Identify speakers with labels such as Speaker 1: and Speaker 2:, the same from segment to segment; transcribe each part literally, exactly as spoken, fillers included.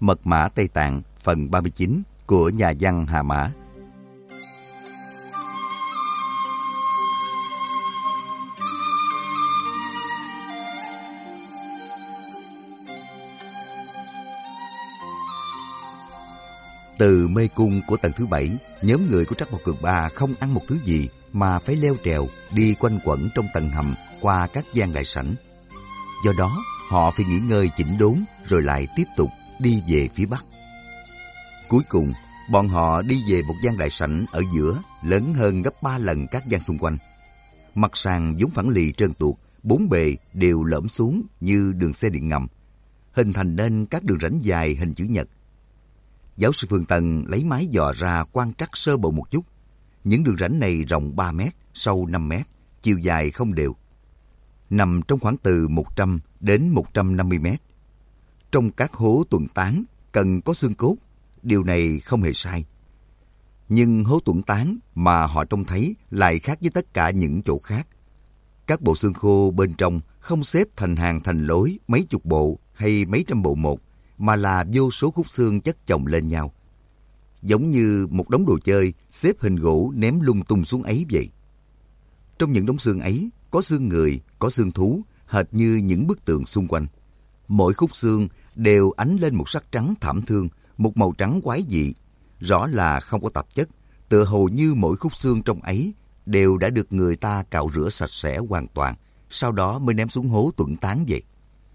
Speaker 1: Mật mã Tây Tạng phần ba mươi chín của nhà văn Hà Mã. Từ mê cung của tầng thứ bảy, nhóm người của Trắc Mộc Cường Ba không ăn một thứ gì mà phải leo trèo đi quanh quẩn trong tầng hầm qua các gian đại sảnh. Do đó, họ phải nghỉ ngơi chỉnh đốn rồi lại tiếp tục đi về phía bắc. Cuối cùng, bọn họ đi về một gian đại sảnh ở giữa, lớn hơn gấp ba lần các gian xung quanh. Mặt sàn vốn phẳng lì trơn tuột, bốn bề đều lõm xuống như đường xe điện ngầm, hình thành nên các đường rãnh dài hình chữ nhật. Giáo sư Phương Tân lấy máy dò ra quan trắc sơ bộ một chút. Những đường rãnh này rộng ba mét, sâu năm mét, chiều dài không đều. Nằm trong khoảng từ một trăm đến một trăm năm mươi mét. Trong các hố tuần tán cần có xương cốt, điều này không hề sai. Nhưng hố tuần tán mà họ trông thấy lại khác với tất cả những chỗ khác. Các bộ xương khô bên trong không xếp thành hàng thành lối mấy chục bộ hay mấy trăm bộ một, mà là vô số khúc xương chất chồng lên nhau. Giống như một đống đồ chơi xếp hình gỗ ném lung tung xuống ấy vậy. Trong những đống xương ấy, có xương người, có xương thú, hệt như những bức tượng xung quanh. Mỗi khúc xương đều ánh lên một sắc trắng thảm thương, một màu trắng quái dị. Rõ là không có tạp chất, tựa hồ như mỗi khúc xương trong ấy đều đã được người ta cạo rửa sạch sẽ hoàn toàn, sau đó mới ném xuống hố tuẩn tán vậy.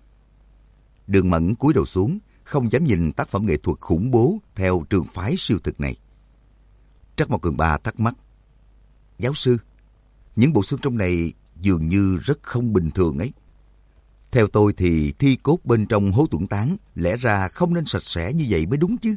Speaker 1: Đường Mẫn cúi đầu xuống, không dám nhìn tác phẩm nghệ thuật khủng bố theo trường phái siêu thực này. Trắc Mộc Cường Ba thắc mắc: Giáo sư, những bộ xương trong này dường như rất không bình thường ấy. Theo tôi thì thi cốt bên trong hố tuẩn tán lẽ ra không nên sạch sẽ như vậy mới đúng chứ.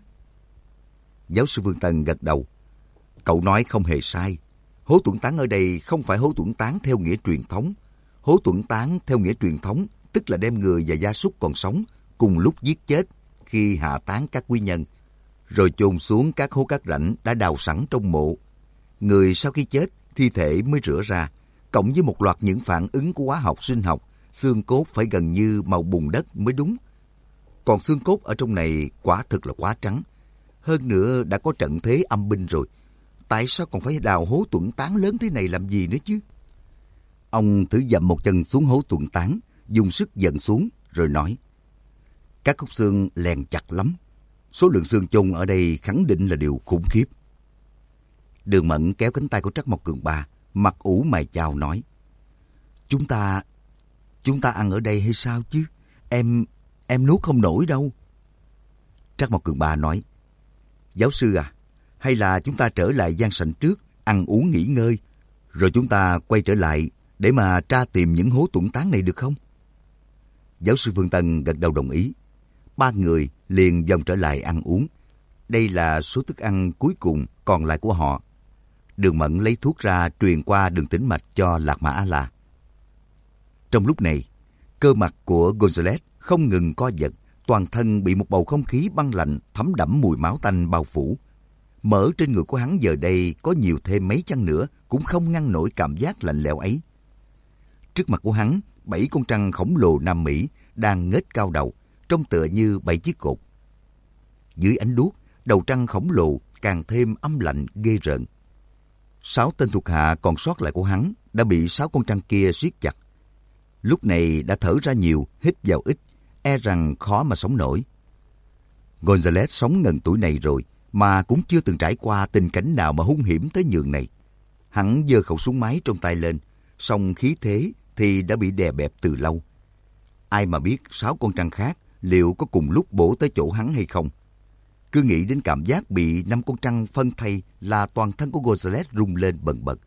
Speaker 1: Giáo sư Phương Tân gật đầu. Cậu nói không hề sai. Hố tuẩn tán ở đây không phải hố tuẩn tán theo nghĩa truyền thống. Hố tuẩn tán theo nghĩa truyền thống tức là đem người và gia súc còn sống cùng lúc giết chết khi hạ táng các quý nhân, rồi chôn xuống các hố cát rãnh đã đào sẵn trong mộ. Người sau khi chết, thi thể mới rửa ra, cộng với một loạt những phản ứng của hóa học sinh học, xương cốt phải gần như màu bùn đất mới đúng. Còn xương cốt ở trong này quả thực là quá trắng. Hơn nữa đã có trận thế âm binh rồi. Tại sao còn phải đào hố tuẩn tán lớn thế này làm gì nữa chứ? Ông thử dậm một chân xuống hố tuẩn tán, dùng sức dần xuống, rồi nói: Các khúc xương lèn chặt lắm. Số lượng xương chôn ở đây khẳng định là điều khủng khiếp. Đường Mẫn kéo cánh tay của Trắc Mộc Cường Ba, mặt ủ mày chào nói: Chúng ta, chúng ta ăn ở đây hay sao chứ? Em, em nuốt không nổi đâu. Trắc Mộc Cường Ba nói: Giáo sư à, hay là chúng ta trở lại gian sảnh trước, ăn uống nghỉ ngơi, rồi chúng ta quay trở lại để mà tra tìm những hố tuẩn tán này được không? Giáo sư Phương Tân gật đầu đồng ý. Ba người liền dòng trở lại ăn uống. Đây là số thức ăn cuối cùng còn lại của họ. Đường Mẫn lấy thuốc ra truyền qua đường tĩnh mạch cho Lạc Mã A-la. Trong lúc này, cơ mặt của Gonzales không ngừng co giật, toàn thân bị một bầu không khí băng lạnh thấm đẫm mùi máu tanh bao phủ. Mỡ trên người của hắn giờ đây có nhiều thêm mấy chăng nữa cũng không ngăn nổi cảm giác lạnh lẽo ấy. Trước mặt của hắn, bảy con trăng khổng lồ Nam Mỹ đang nghếch cao đầu, trông tựa như bảy chiếc cột. Dưới ánh đuốc, đầu trăng khổng lồ càng thêm âm lạnh ghê rợn. Sáu tên thuộc hạ còn sót lại của hắn đã bị sáu con trăng kia siết chặt. Lúc này đã thở ra nhiều, hít vào ít, e rằng khó mà sống nổi. Gonzales sống ngần tuổi này rồi mà cũng chưa từng trải qua tình cảnh nào mà hung hiểm tới nhường này. Hắn giơ khẩu súng máy trong tay lên, song khí thế thì đã bị đè bẹp từ lâu. Ai mà biết sáu con trăng khác liệu có cùng lúc bổ tới chỗ hắn hay không. Cứ nghĩ đến cảm giác bị năm con trăng phân thây là toàn thân của Gonzales rung lên bần bật.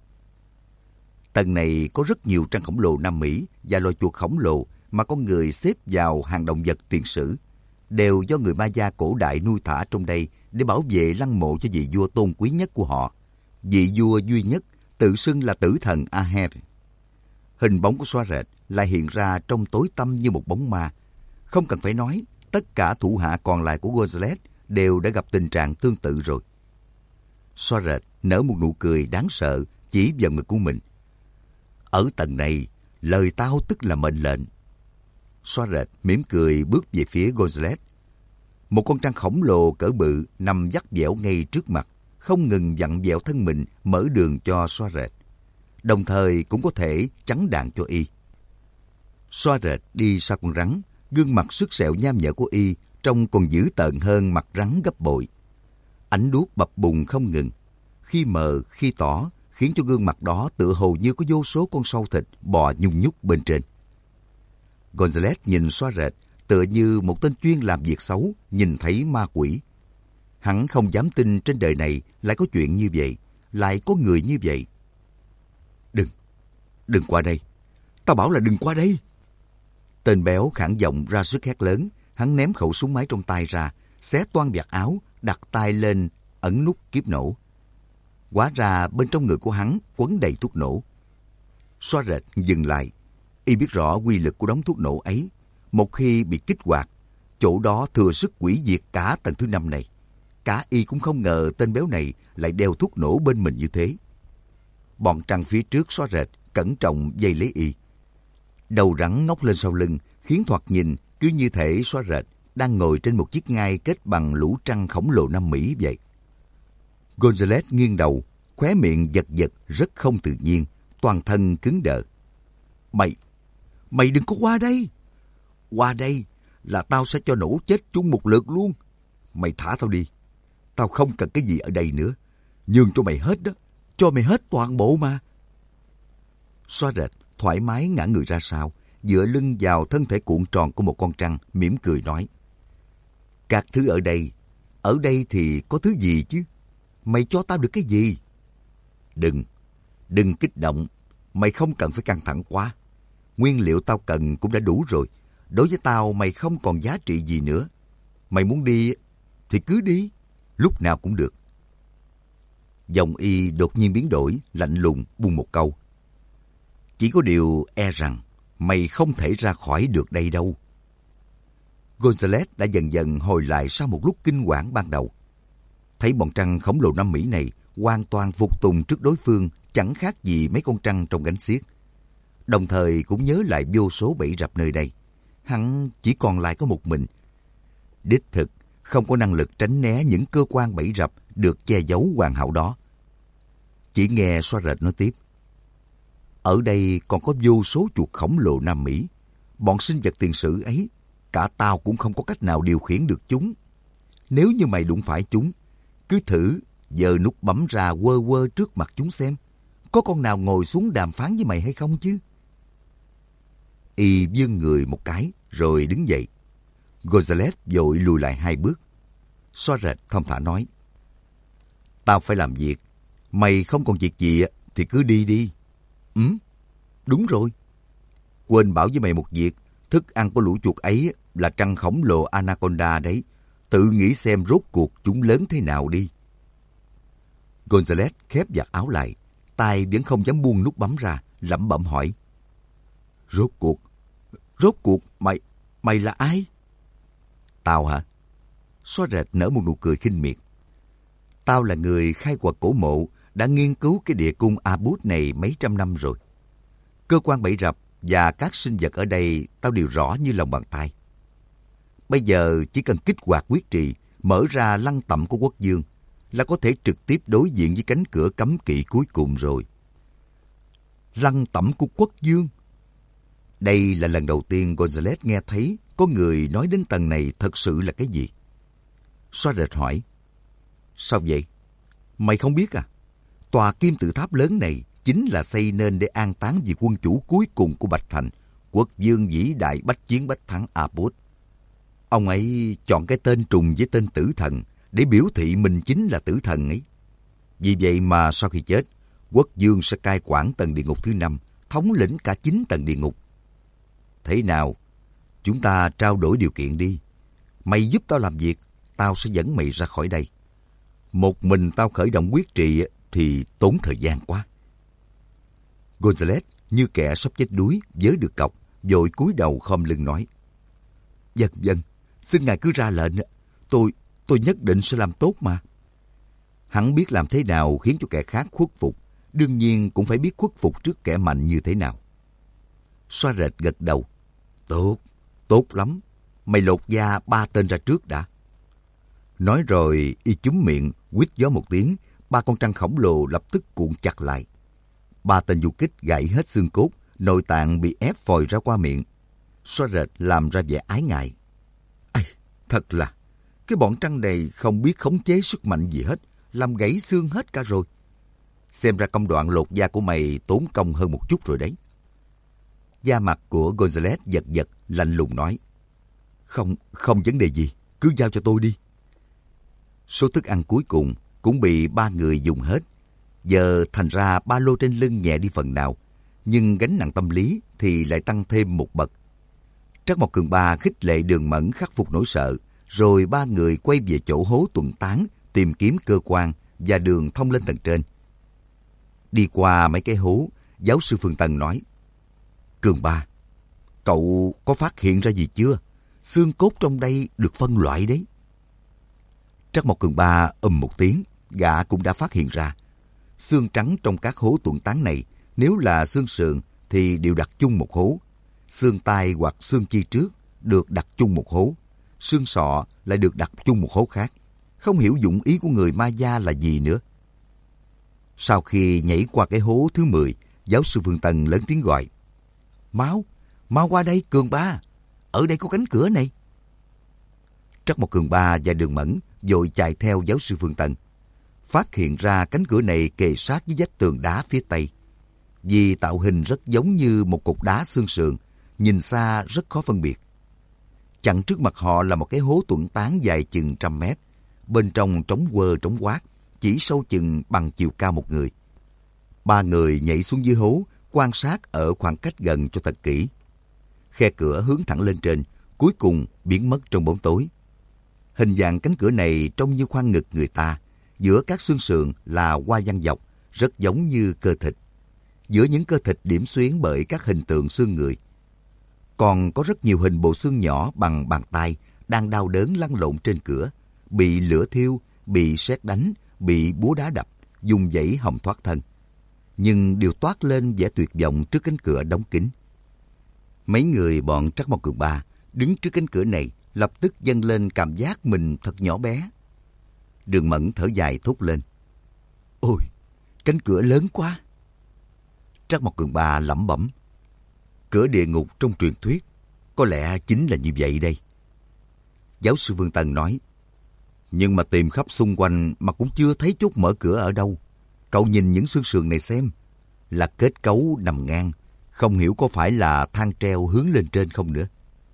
Speaker 1: Tầng này có rất nhiều trăng khổng lồ Nam Mỹ và loài chuột khổng lồ mà con người xếp vào hàng động vật tiền sử, đều do người Maya cổ đại nuôi thả trong đây để bảo vệ lăng mộ cho vị vua tôn quý nhất của họ, vị vua duy nhất tự xưng là tử thần Aher. Hình bóng của xóa rệt lại hiện ra trong tối tăm như một bóng ma. Không cần phải nói, tất cả thủ hạ còn lại của Gonzales đều đã gặp tình trạng tương tự rồi. Xóa rệt nở một nụ cười đáng sợ chỉ vào ngực của mình. Ở tầng này, lời tao tức là mệnh lệnh. Xóa rệt mỉm cười bước về phía Gonzales. Một con trăng khổng lồ cỡ bự nằm vắt vẻo ngay trước mặt, không ngừng vặn vẹo thân mình mở đường cho Xoa Rệt, đồng thời cũng có thể chắn đạn cho y. Xoa Rệt đi sau con rắn, gương mặt sứt sẹo nham nhở của y trông còn dữ tợn hơn mặt rắn gấp bội. Ánh đuốc bập bùng không ngừng, khi mờ khi tỏ, khiến cho gương mặt đó tựa hồ như có vô số con sâu thịt bò nhung nhúc bên trên. Gonzales nhìn Xoa Rệt tựa như một tên chuyên làm việc xấu nhìn thấy ma quỷ. Hắn không dám tin trên đời này lại có chuyện như vậy, lại có người như vậy. Đừng, đừng qua đây. Tao bảo là đừng qua đây. Tên béo khản giọng ra sức hét lớn. Hắn ném khẩu súng máy trong tay ra, xé toang vạt áo, đặt tay lên ấn nút kiếp nổ. Hóa ra bên trong người của hắn quấn đầy thuốc nổ. Xoa Rệt dừng lại. Y biết rõ quy lực của đống thuốc nổ ấy. Một khi bị kích hoạt, chỗ đó thừa sức hủy diệt cả tầng thứ năm này. Cả y cũng không ngờ tên béo này lại đeo thuốc nổ bên mình như thế. Bọn trăng phía trước Xoa Rệt cẩn trọng dây lấy y. Đầu rắn ngóc lên sau lưng, khiến thoạt nhìn cứ như thể Xoa Rệt đang ngồi trên một chiếc ngai kết bằng lũ trăng khổng lồ Nam Mỹ vậy. Gonzales nghiêng đầu, khóe miệng giật giật rất không tự nhiên, toàn thân cứng đờ. Mày, mày đừng có qua đây. Qua đây là tao sẽ cho nổ chết chung một lượt luôn. Mày thả tao đi. Tao không cần cái gì ở đây nữa. Nhường cho mày hết đó. Cho mày hết toàn bộ mà. Xoa Rệt thoải mái ngã người ra sau, dựa lưng vào thân thể cuộn tròn của một con trăng, mỉm cười nói. Các thứ ở đây, ở đây thì có thứ gì chứ? Mày cho tao được cái gì? Đừng, đừng kích động. Mày không cần phải căng thẳng quá. Nguyên liệu tao cần cũng đã đủ rồi. Đối với tao mày không còn giá trị gì nữa. Mày muốn đi thì cứ đi, lúc nào cũng được. Giọng y đột nhiên biến đổi, lạnh lùng buông một câu. Chỉ có điều e rằng mày không thể ra khỏi được đây đâu. Gonzales đã dần dần hồi lại sau một lúc kinh hoàng ban đầu. Thấy bọn trăng khổng lồ Nam Mỹ này hoàn toàn phục tùng trước đối phương, chẳng khác gì mấy con trăng trong gánh xiếc. Đồng thời cũng nhớ lại vô số bẫy rập nơi đây. Hắn chỉ còn lại có một mình. Đích thực không có năng lực tránh né những cơ quan bẫy rập được che giấu hoàn hảo đó. Chỉ nghe Xoa Rệt nói tiếp. Ở đây còn có vô số chuột khổng lồ Nam Mỹ. Bọn sinh vật tiền sử ấy, cả tao cũng không có cách nào điều khiển được chúng. Nếu như mày đụng phải chúng, cứ thử giơ nút bấm ra quơ quơ trước mặt chúng xem. Có con nào ngồi xuống đàm phán với mày hay không chứ? Y vươn người một cái rồi đứng dậy. Gonzales vội lùi lại hai bước. Xoa Rệt thong thả nói. Tao phải làm việc. Mày không còn việc gì thì cứ đi đi. Ừ, đúng rồi. Quên bảo với mày một việc. Thức ăn của lũ chuột ấy là trăng khổng lồ Anaconda đấy. Tự nghĩ xem rốt cuộc chúng lớn thế nào đi. Gonzales khép vạt áo lại. Tay vẫn không dám buông nút bấm ra, lẩm bẩm hỏi. Rốt cuộc, rốt cuộc mày, mày là ai? Tao hả? Xoa Rệt nở một nụ cười khinh miệt. Tao là người khai quật cổ mộ, đã nghiên cứu cái địa cung Abut này mấy trăm năm rồi. Cơ quan bẫy rập và các sinh vật ở đây tao đều rõ như lòng bàn tay. Bây giờ chỉ cần kích hoạt quyết trì, mở ra lăng tẩm của quốc dương, là có thể trực tiếp đối diện với cánh cửa cấm kỵ cuối cùng rồi. Lăng tẩm của quốc dương? Đây là lần đầu tiên Gonzales nghe thấy có người nói đến tầng này thật sự là cái gì. Xoa Rệt hỏi. Sao vậy? Mày không biết à? Tòa kim tự tháp lớn này chính là xây nên để an táng vị quân chủ cuối cùng của Bạch Thành, quốc dương vĩ đại bách chiến bách thắng Abut. Ông ấy chọn cái tên trùng với tên tử thần để biểu thị mình chính là tử thần ấy. Vì vậy mà sau khi chết, quốc dương sẽ cai quản tầng địa ngục thứ năm, thống lĩnh cả chín tầng địa ngục. Thế nào? Chúng ta trao đổi điều kiện đi. Mày giúp tao làm việc, tao sẽ dẫn mày ra khỏi đây. Một mình tao khởi động quyết trì thì tốn thời gian quá. Gonzales như kẻ sắp chết đuối, vớ được cọc, vội cúi đầu khom lưng nói. Vâng, vâng, xin ngài cứ ra lệnh. Tôi, tôi nhất định sẽ làm tốt mà. Hắn biết làm thế nào khiến cho kẻ khác khuất phục, đương nhiên cũng phải biết khuất phục trước kẻ mạnh như thế nào. Xoa Rệt gật đầu. Tốt, tốt lắm. Mày lột da ba tên ra trước đã. Nói rồi y chúm miệng, huýt gió một tiếng, ba con trăng khổng lồ lập tức cuộn chặt lại. Ba tên du kích gãy hết xương cốt, nội tạng bị ép phòi ra qua miệng. Xóa rệt làm ra vẻ ái ngại. Ây, thật là, cái bọn trăng này không biết khống chế sức mạnh gì hết, làm gãy xương hết cả rồi. Xem ra công đoạn lột da của mày tốn công hơn một chút rồi đấy. Da mặt của Gonzales giật giật, lạnh lùng nói. Không, không vấn đề gì, cứ giao cho tôi đi. Số thức ăn cuối cùng cũng bị ba người dùng hết. Giờ thành ra ba lô trên lưng nhẹ đi phần nào, nhưng gánh nặng tâm lý thì lại tăng thêm một bậc. Trắc Mộc Cường Ba khích lệ Đường Mẫn khắc phục nỗi sợ, rồi ba người quay về chỗ hố tuần tán tìm kiếm cơ quan và đường thông lên tầng trên. Đi qua mấy cái hố, giáo sư Phương Tân nói, Cường Ba, cậu có phát hiện ra gì chưa? Xương cốt trong đây được phân loại đấy. Trắc Mộc Cường Ba ầm một tiếng, gã cũng đã phát hiện ra. Xương trắng trong các hố tuần tán này, nếu là xương sườn thì đều đặt chung một hố. Xương tai hoặc xương chi trước được đặt chung một hố. Xương sọ lại được đặt chung một hố khác. Không hiểu dụng ý của người ma da là gì nữa. Sau khi nhảy qua cái hố thứ mười, giáo sư Phương Tân lớn tiếng gọi. Mau, mau qua đây Cường Ba, ở đây có cánh cửa này. Trắc Mộc Cường Ba và Đường Mẫn vội chạy theo giáo sư Phương Tân. Phát hiện ra cánh cửa này kề sát với vách tường đá phía tây. Vì tạo hình rất giống như một cục đá xương sườn, nhìn xa rất khó phân biệt. Chặn trước mặt họ là một cái hố tuần tán dài chừng trăm mét. Bên trong trống quơ trống quát, chỉ sâu chừng bằng chiều cao một người. Ba người nhảy xuống dưới hố, quan sát ở khoảng cách gần cho thật kỹ. Khe cửa hướng thẳng lên trên, cuối cùng biến mất trong bóng tối. Hình dạng cánh cửa này trông như khoang ngực người ta, giữa các xương sườn là hoa văn dọc, rất giống như cơ thịt. Giữa những cơ thịt điểm xuyến bởi các hình tượng xương người. Còn có rất nhiều hình bộ xương nhỏ bằng bàn tay đang đau đớn lăn lộn trên cửa, bị lửa thiêu, bị sét đánh, bị búa đá đập, dùng dãy hòng thoát thân. Nhưng đều toát lên vẻ tuyệt vọng trước cánh cửa đóng kín. Mấy người bọn Trắc Mộc Cường Ba đứng trước cánh cửa này lập tức dâng lên cảm giác mình thật nhỏ bé. Đường Mẫn thở dài thốt lên. Ôi, cánh cửa lớn quá. Trắc Mộc Cường Ba lẩm bẩm. Cửa địa ngục trong truyền thuyết, có lẽ chính là như vậy đây. Giáo sư Phương Tân nói. Nhưng mà tìm khắp xung quanh mà cũng chưa thấy chốt mở cửa ở đâu. Cậu nhìn những xương sườn này xem. Là kết cấu nằm ngang, không hiểu có phải là thang treo hướng lên trên không nữa.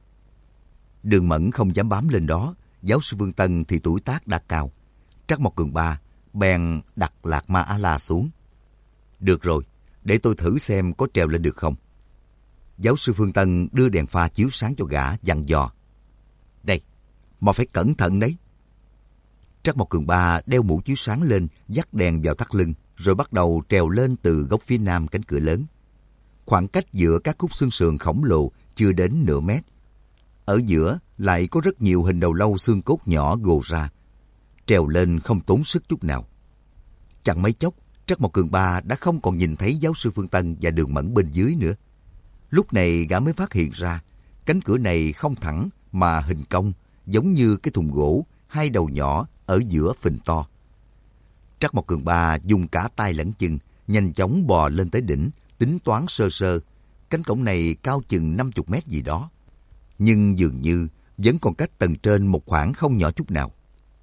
Speaker 1: Đường Mẫn không dám bám lên đó, giáo sư Phương Tân thì tuổi tác đã cao. Trắc Mộc Cường Ba bèn đặt Lạc Ma A-la xuống. Được rồi, để tôi thử xem có trèo lên được không. Giáo sư Phương Tân đưa đèn pha chiếu sáng cho gã, dặn dò. Đây, mà phải cẩn thận đấy. Trắc Mộc Cường Ba đeo mũ chiếu sáng lên, dắt đèn vào thắt lưng, rồi bắt đầu trèo lên từ góc phía nam cánh cửa lớn. Khoảng cách giữa các khúc xương sườn khổng lồ chưa đến nửa mét. Ở giữa lại có rất nhiều hình đầu lâu xương cốt nhỏ gồ ra. Trèo lên không tốn sức chút nào. Chẳng mấy chốc, Trắc Mộc Cường Ba đã không còn nhìn thấy giáo sư Phương Tân và Đường Mẫn bên dưới nữa. Lúc này gã mới phát hiện ra, cánh cửa này không thẳng mà hình cong, giống như cái thùng gỗ, hai đầu nhỏ ở giữa phình to. Trắc Mộc Cường Ba dùng cả tay lẫn chân, nhanh chóng bò lên tới đỉnh, tính toán sơ sơ. Cánh cổng này cao chừng năm mươi mét gì đó. Nhưng dường như vẫn còn cách tầng trên một khoảng không nhỏ chút nào.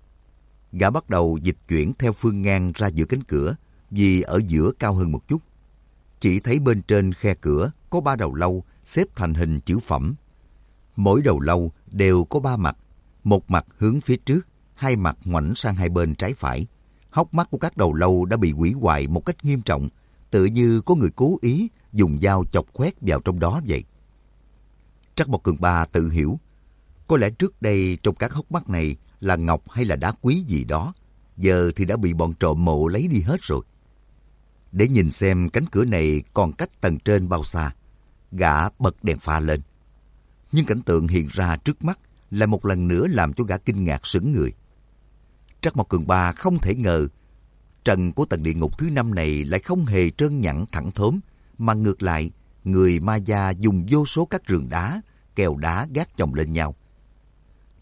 Speaker 1: Gã bắt đầu dịch chuyển theo phương ngang ra giữa cánh cửa, vì ở giữa cao hơn một chút. Chỉ thấy bên trên khe cửa có ba đầu lâu xếp thành hình chữ phẩm. Mỗi đầu lâu đều có ba mặt, một mặt hướng phía trước, hai mặt ngoảnh sang hai bên trái phải. Hốc mắt của các đầu lâu đã bị hủy hoại một cách nghiêm trọng, tự như có người cố ý dùng dao chọc khoét vào trong đó vậy. Trắc Mộc Cường Ba tự hiểu, có lẽ trước đây trong các hốc mắt này là ngọc hay là đá quý gì đó, giờ thì đã bị bọn trộm mộ lấy đi hết rồi. Để nhìn xem cánh cửa này còn cách tầng trên bao xa, gã bật đèn pha lên. Nhưng cảnh tượng hiện ra trước mắt lại một lần nữa làm cho gã kinh ngạc sững người. Trắc Mộc Cường Ba không thể ngờ trần của tầng địa ngục thứ năm này lại không hề trơn nhẵn thẳng thớm, mà ngược lại, người ma da dùng vô số các rường đá, kèo đá gác chồng lên nhau.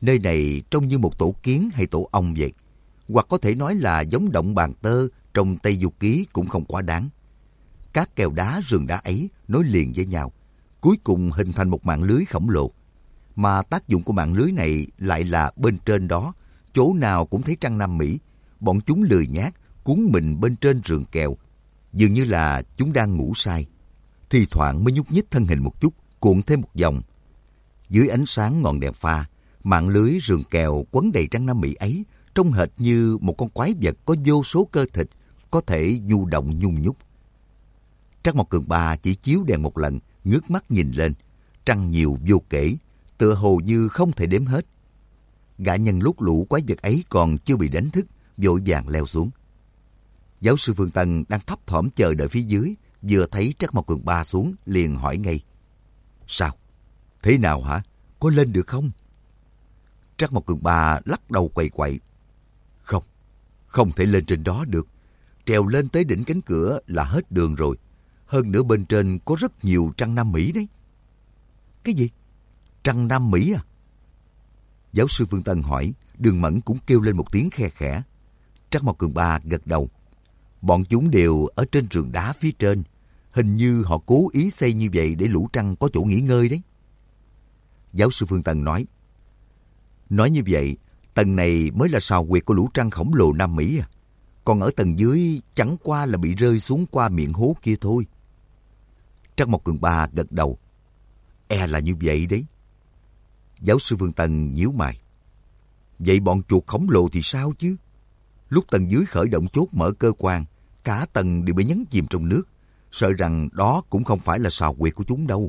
Speaker 1: Nơi này trông như một tổ kiến hay tổ ong vậy. Hoặc có thể nói là giống động bàn tơ trong Tây Du Ký cũng không quá đáng. Các kèo đá rừng đá ấy nối liền với nhau, cuối cùng hình thành một mạng lưới khổng lồ. Mà tác dụng của mạng lưới này lại là bên trên đó, chỗ nào cũng thấy trăng Nam Mỹ. Bọn chúng lười nhác, cuốn mình bên trên rừng kèo, dường như là chúng đang ngủ say. Thì thoảng mới nhúc nhích thân hình một chút, cuộn thêm một vòng. Dưới ánh sáng ngọn đèn pha, mạng lưới rừng kèo quấn đầy trăng Nam Mỹ ấy trông hệt như một con quái vật có vô số cơ thịt, có thể nhu động nhung nhúc. Trắc Mộc Cường Ba chỉ chiếu đèn một lần, ngước mắt nhìn lên, trăng nhiều vô kể, tựa hồ như không thể đếm hết. Gã nhân lúc lũ quái vật ấy còn chưa bị đánh thức, vội vàng leo xuống. Giáo sư Phương Tân đang thấp thỏm chờ đợi phía dưới, vừa thấy Trắc Mộc Cường Ba xuống liền hỏi ngay: Sao? Thế nào hả? Có lên được không? Trắc Mộc Cường Ba lắc đầu quậy quậy: Không, không thể lên trên đó được. Trèo lên tới đỉnh cánh cửa là hết đường rồi. Hơn nữa bên trên có rất nhiều trăng Nam Mỹ đấy. Cái gì? Trăng Nam Mỹ à? Giáo sư Phương Tân hỏi, Đường Mẫn cũng kêu lên một tiếng khe khẽ. Trắc Mộc Cường Ba gật đầu. Bọn chúng đều ở trên rừng đá phía trên. Hình như họ cố ý xây như vậy để lũ trăng có chỗ nghỉ ngơi đấy. Giáo sư Phương Tân nói, Nói như vậy, tầng này mới là sào huyệt của lũ trăng khổng lồ Nam Mỹ à? Còn ở tầng dưới chẳng qua là bị rơi xuống qua miệng hố kia thôi. Trắc Mộc Cường Ba gật đầu. E là như vậy đấy. Giáo sư Phương Tân nhíu mày. Vậy bọn chuột khổng lồ thì sao chứ? Lúc tầng dưới khởi động chốt mở cơ quan, cả tầng đều bị nhấn chìm trong nước. Sợ rằng đó cũng không phải là sào huyệt của chúng đâu.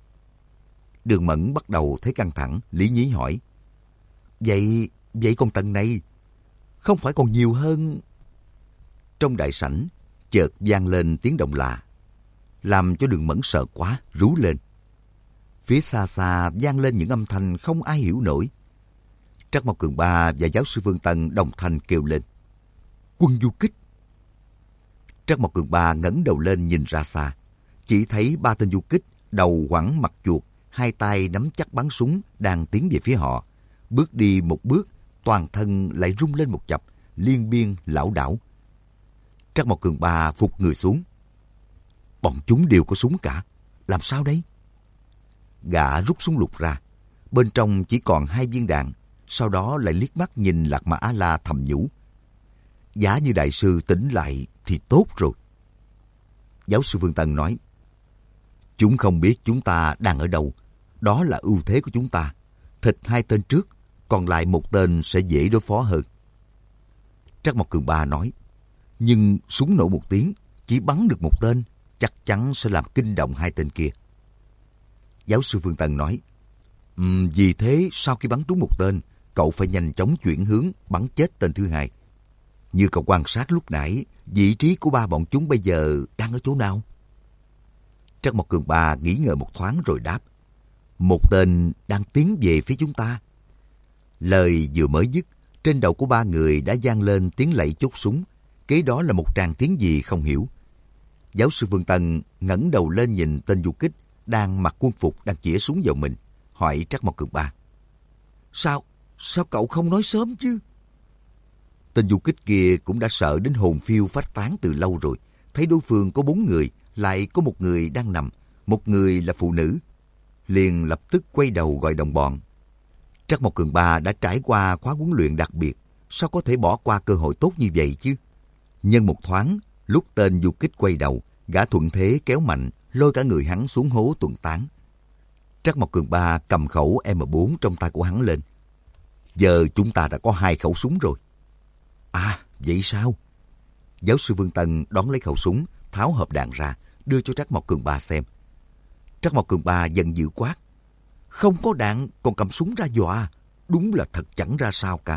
Speaker 1: Đường Mẫn bắt đầu thấy căng thẳng, lý nhí hỏi. Vậy, vậy còn tầng này, không phải còn nhiều hơn? Trong đại sảnh, chợt vang lên tiếng động lạ, làm cho Đường Mẫn sợ quá, rú lên. Phía xa xa vang lên những âm thanh không ai hiểu nổi. Trắc Mộc Cường Ba và giáo sư Phương Tân đồng thanh kêu lên: Quân du kích! Trắc Mộc Cường Ba ngẩng đầu lên nhìn ra xa, chỉ thấy ba tên du kích, đầu quẳng mặt chuột, hai tay nắm chắc bắn súng đang tiến về phía họ. Bước đi một bước, toàn thân lại rung lên một chập, liên biên lảo đảo. Trắc Mộc Cường Ba phục người xuống. Bọn chúng đều có súng cả, làm sao đấy? Gã rút súng lục ra, bên trong chỉ còn hai viên đạn, sau đó lại liếc mắt nhìn Lạc Ma A-la thầm nhủ. Giá như đại sư tỉnh lại thì tốt rồi. Giáo sư Phương Tân nói, Chúng không biết chúng ta đang ở đâu, đó là ưu thế của chúng ta. Thịt hai tên trước, còn lại một tên sẽ dễ đối phó hơn. Trắc Mộc Cường Ba nói, nhưng súng nổ một tiếng, chỉ bắn được một tên, chắc chắn sẽ làm kinh động hai tên kia. Giáo sư Phương Tân nói, um, vì thế sau khi bắn trúng một tên, cậu phải nhanh chóng chuyển hướng bắn chết tên thứ hai. Như cậu quan sát lúc nãy, vị trí của ba bọn chúng bây giờ đang ở chỗ nào? Trắc Mộc Cường Ba nghĩ ngợi một thoáng rồi đáp, một tên đang tiến về phía chúng ta. Lời vừa mới dứt, trên đầu của ba người đã vang lên tiếng lạy chốt súng. Kế đó là một tràng tiếng gì không hiểu. Giáo sư Phương Tân ngẩng đầu lên nhìn tên du kích đang mặc quân phục đang chĩa súng vào mình, hỏi Trắc Mộc Cường Ba, Sao, sao cậu không nói sớm chứ? Tên du kích kia cũng đã sợ đến hồn phiêu phách tán từ lâu rồi. Thấy đối phương có bốn người, lại có một người đang nằm, một người là phụ nữ, liền lập tức quay đầu gọi đồng bọn. Trắc Mộc Cường Ba đã trải qua khóa huấn luyện đặc biệt, sao có thể bỏ qua cơ hội tốt như vậy chứ? Nhân một thoáng, lúc tên du kích quay đầu, gã thuận thế kéo mạnh, lôi cả người hắn xuống hố tuần tán. Trắc Mộc Cường Ba cầm khẩu M bốn trong tay của hắn lên. Giờ chúng ta đã có hai khẩu súng rồi. À, vậy sao? Giáo sư Vương Tân đón lấy khẩu súng, tháo hộp đạn ra, đưa cho Trắc Mộc Cường Ba xem. Trắc Mộc Cường Ba giận dữ quát, không có đạn còn cầm súng ra dọa, đúng là thật chẳng ra sao cả.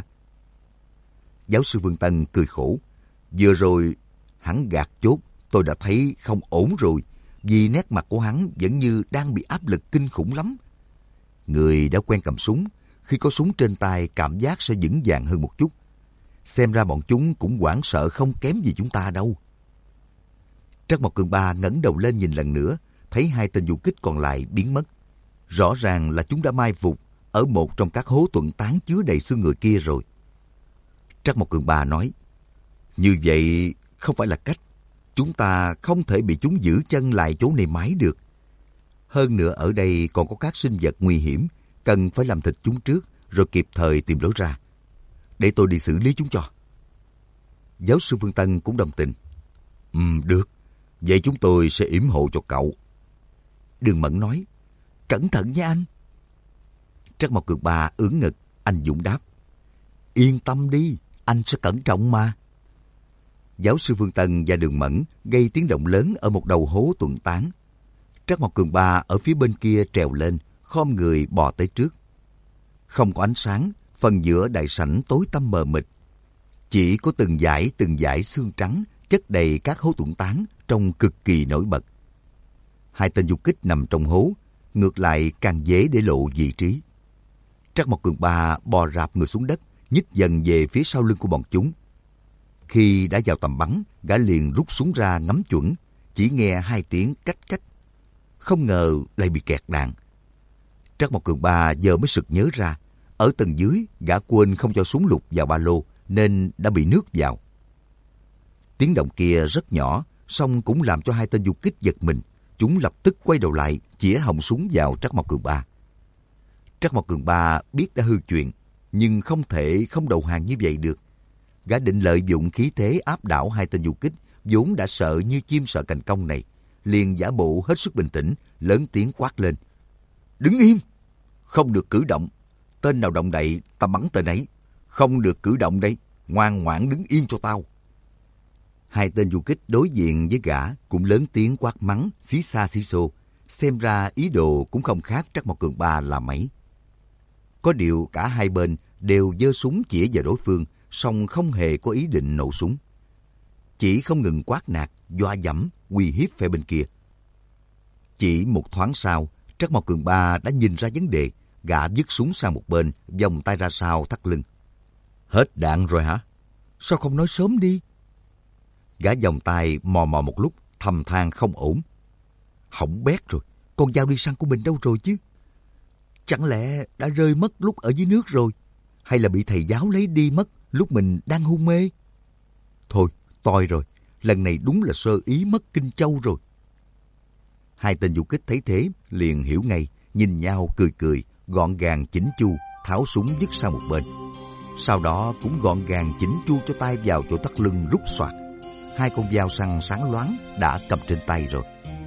Speaker 1: Giáo sư Vương Tân cười khổ, vừa rồi hắn gạt chốt, tôi đã thấy không ổn rồi, vì nét mặt của hắn vẫn như đang bị áp lực kinh khủng lắm. Người đã quen cầm súng, khi có súng trên tay cảm giác sẽ vững vàng hơn một chút. Xem ra bọn chúng cũng hoảng sợ không kém gì chúng ta đâu. Trắc Mộc Cường Ba ngẩng đầu lên nhìn lần nữa, thấy hai tên du kích còn lại biến mất. Rõ ràng là chúng đã mai phục, ở một trong các hố tuần tán chứa đầy xương người kia rồi. Trắc Mộc Cường Ba nói, như vậy không phải là cách. Chúng ta không thể bị chúng giữ chân lại chỗ này mãi được. Hơn nữa ở đây còn có các sinh vật nguy hiểm, cần phải làm thịt chúng trước rồi kịp thời tìm lối ra. Để tôi đi xử lý chúng cho. Giáo sư Phương Tân cũng đồng tình. Ừm, được. Vậy chúng tôi sẽ yểm hộ cho cậu. Đường Mẫn nói, cẩn thận nha anh. Trắc Mộc Cường Ba ưỡn ngực, anh dũng đáp, yên tâm đi, anh sẽ cẩn trọng mà. Giáo sư Phương Tân và Đường Mẫn gây tiếng động lớn ở một đầu hố tuần tán. Trắc Mộc Cường Ba ở phía bên kia trèo lên, khom người bò tới trước. Không có ánh sáng, phần giữa đại sảnh tối tăm mờ mịt. Chỉ có từng dải từng dải xương trắng chất đầy các hố tuần tán trông cực kỳ nổi bật. Hai tên du kích nằm trong hố, ngược lại càng dễ để lộ vị trí. Trắc Mộc Cường Ba bò rạp người xuống đất, nhích dần về phía sau lưng của bọn chúng. Khi đã vào tầm bắn, gã liền rút súng ra ngắm chuẩn, chỉ nghe hai tiếng cách cách. Không ngờ lại bị kẹt đạn. Trắc Mộc Cường Ba giờ mới sực nhớ ra, ở tầng dưới gã quên không cho súng lục vào ba lô nên đã bị nước vào. Tiếng động kia rất nhỏ, song cũng làm cho hai tên du kích giật mình. Chúng lập tức quay đầu lại, chĩa họng súng vào Trắc Mộc Cường Ba. Trắc Mộc Cường Ba biết đã hư chuyện, nhưng không thể không đầu hàng như vậy được. Gã định lợi dụng khí thế áp đảo hai tên du kích, vốn đã sợ như chim sợ cành cong này, liền giả bộ hết sức bình tĩnh, lớn tiếng quát lên. Đứng im! Không được cử động! Tên nào động đậy, ta bắn tên ấy! Không được cử động đây! Ngoan ngoãn đứng yên cho tao! Hai tên du kích đối diện với gã cũng lớn tiếng quát mắng, xí xa xí xô. Xem ra ý đồ cũng không khác Trắc Mộc Cường Ba là mấy. Có điều cả hai bên đều giơ súng chĩa vào đối phương, song không hề có ý định nổ súng. Chỉ không ngừng quát nạt, dọa dẫm, uy hiếp phe bên kia. Chỉ một thoáng sau, Trắc Mộc Cường Ba đã nhìn ra vấn đề, gã vứt súng sang một bên, vòng tay ra sau thắt lưng. Hết đạn rồi hả? Sao không nói sớm đi? Gã vòng tay mò mò một lúc, thầm than không ổn. Hỏng bét rồi, con dao đi săn của mình đâu rồi chứ? Chẳng lẽ đã rơi mất lúc ở dưới nước rồi? Hay là bị thầy giáo lấy đi mất lúc mình đang hôn mê? Thôi, toi rồi, lần này đúng là sơ ý mất Kinh Châu rồi. Hai tên du kích thấy thế, liền hiểu ngay, nhìn nhau cười cười, gọn gàng chỉnh chu, tháo súng vứt sang một bên. Sau đó cũng gọn gàng chỉnh chu cho tay vào chỗ thắt lưng rút soạt. Hai con dao săn sáng loáng đã cầm trên tay rồi.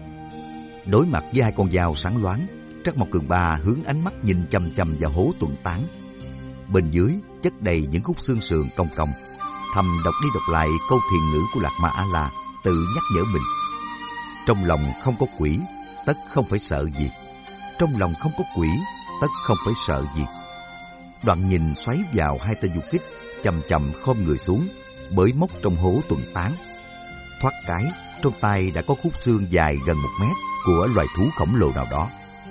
Speaker 1: Đối mặt với hai con dao sáng loáng, Trắc Mộc Cường Ba hướng ánh mắt nhìn chằm chằm vào hố tuần tán. Bên dưới chất đầy những khúc xương sườn cong cong. Thầm đọc đi đọc lại câu thiền ngữ của Lạc Ma A La, tự nhắc nhở mình. Trong lòng không có quỷ, tất không phải sợ gì. Trong lòng không có quỷ, tất không phải sợ gì. Đoạn nhìn xoáy vào hai tên du kích, chậm chậm khom người xuống, bới móc trong hố tuần tán. Thoát cái, trong tay đã có khúc xương dài gần một mét của loài thú khổng lồ nào đó.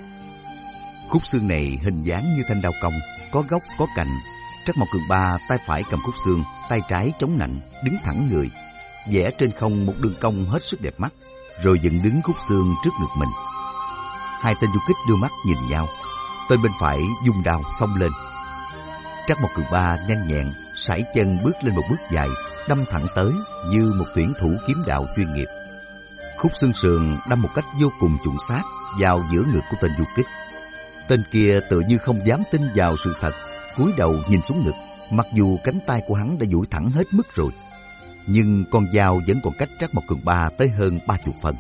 Speaker 1: Khúc xương này hình dáng như thanh đao cong, có gốc có cạnh. Trắc Mộc Cường Ba tay phải cầm khúc xương, tay trái chống nạnh, đứng thẳng người, vẽ trên không một đường cong hết sức đẹp mắt, rồi dựng đứng khúc xương trước ngực mình. Hai tên du kích đưa mắt nhìn nhau. Tên bên phải vung đao xông lên. Trắc Mộc Cường Ba nhanh nhẹn sải chân bước lên một bước dài, đâm thẳng tới như một tuyển thủ kiếm đạo chuyên nghiệp. Khúc xương sườn đâm một cách vô cùng chuẩn xác vào giữa ngực của tên du kích. Tên kia tự như không dám tin vào sự thật, cúi đầu nhìn xuống ngực, mặc dù cánh tay của hắn đã duỗi thẳng hết mức rồi, nhưng con dao vẫn còn cách Trắc Mộc Cường Ba tới hơn ba chục phần.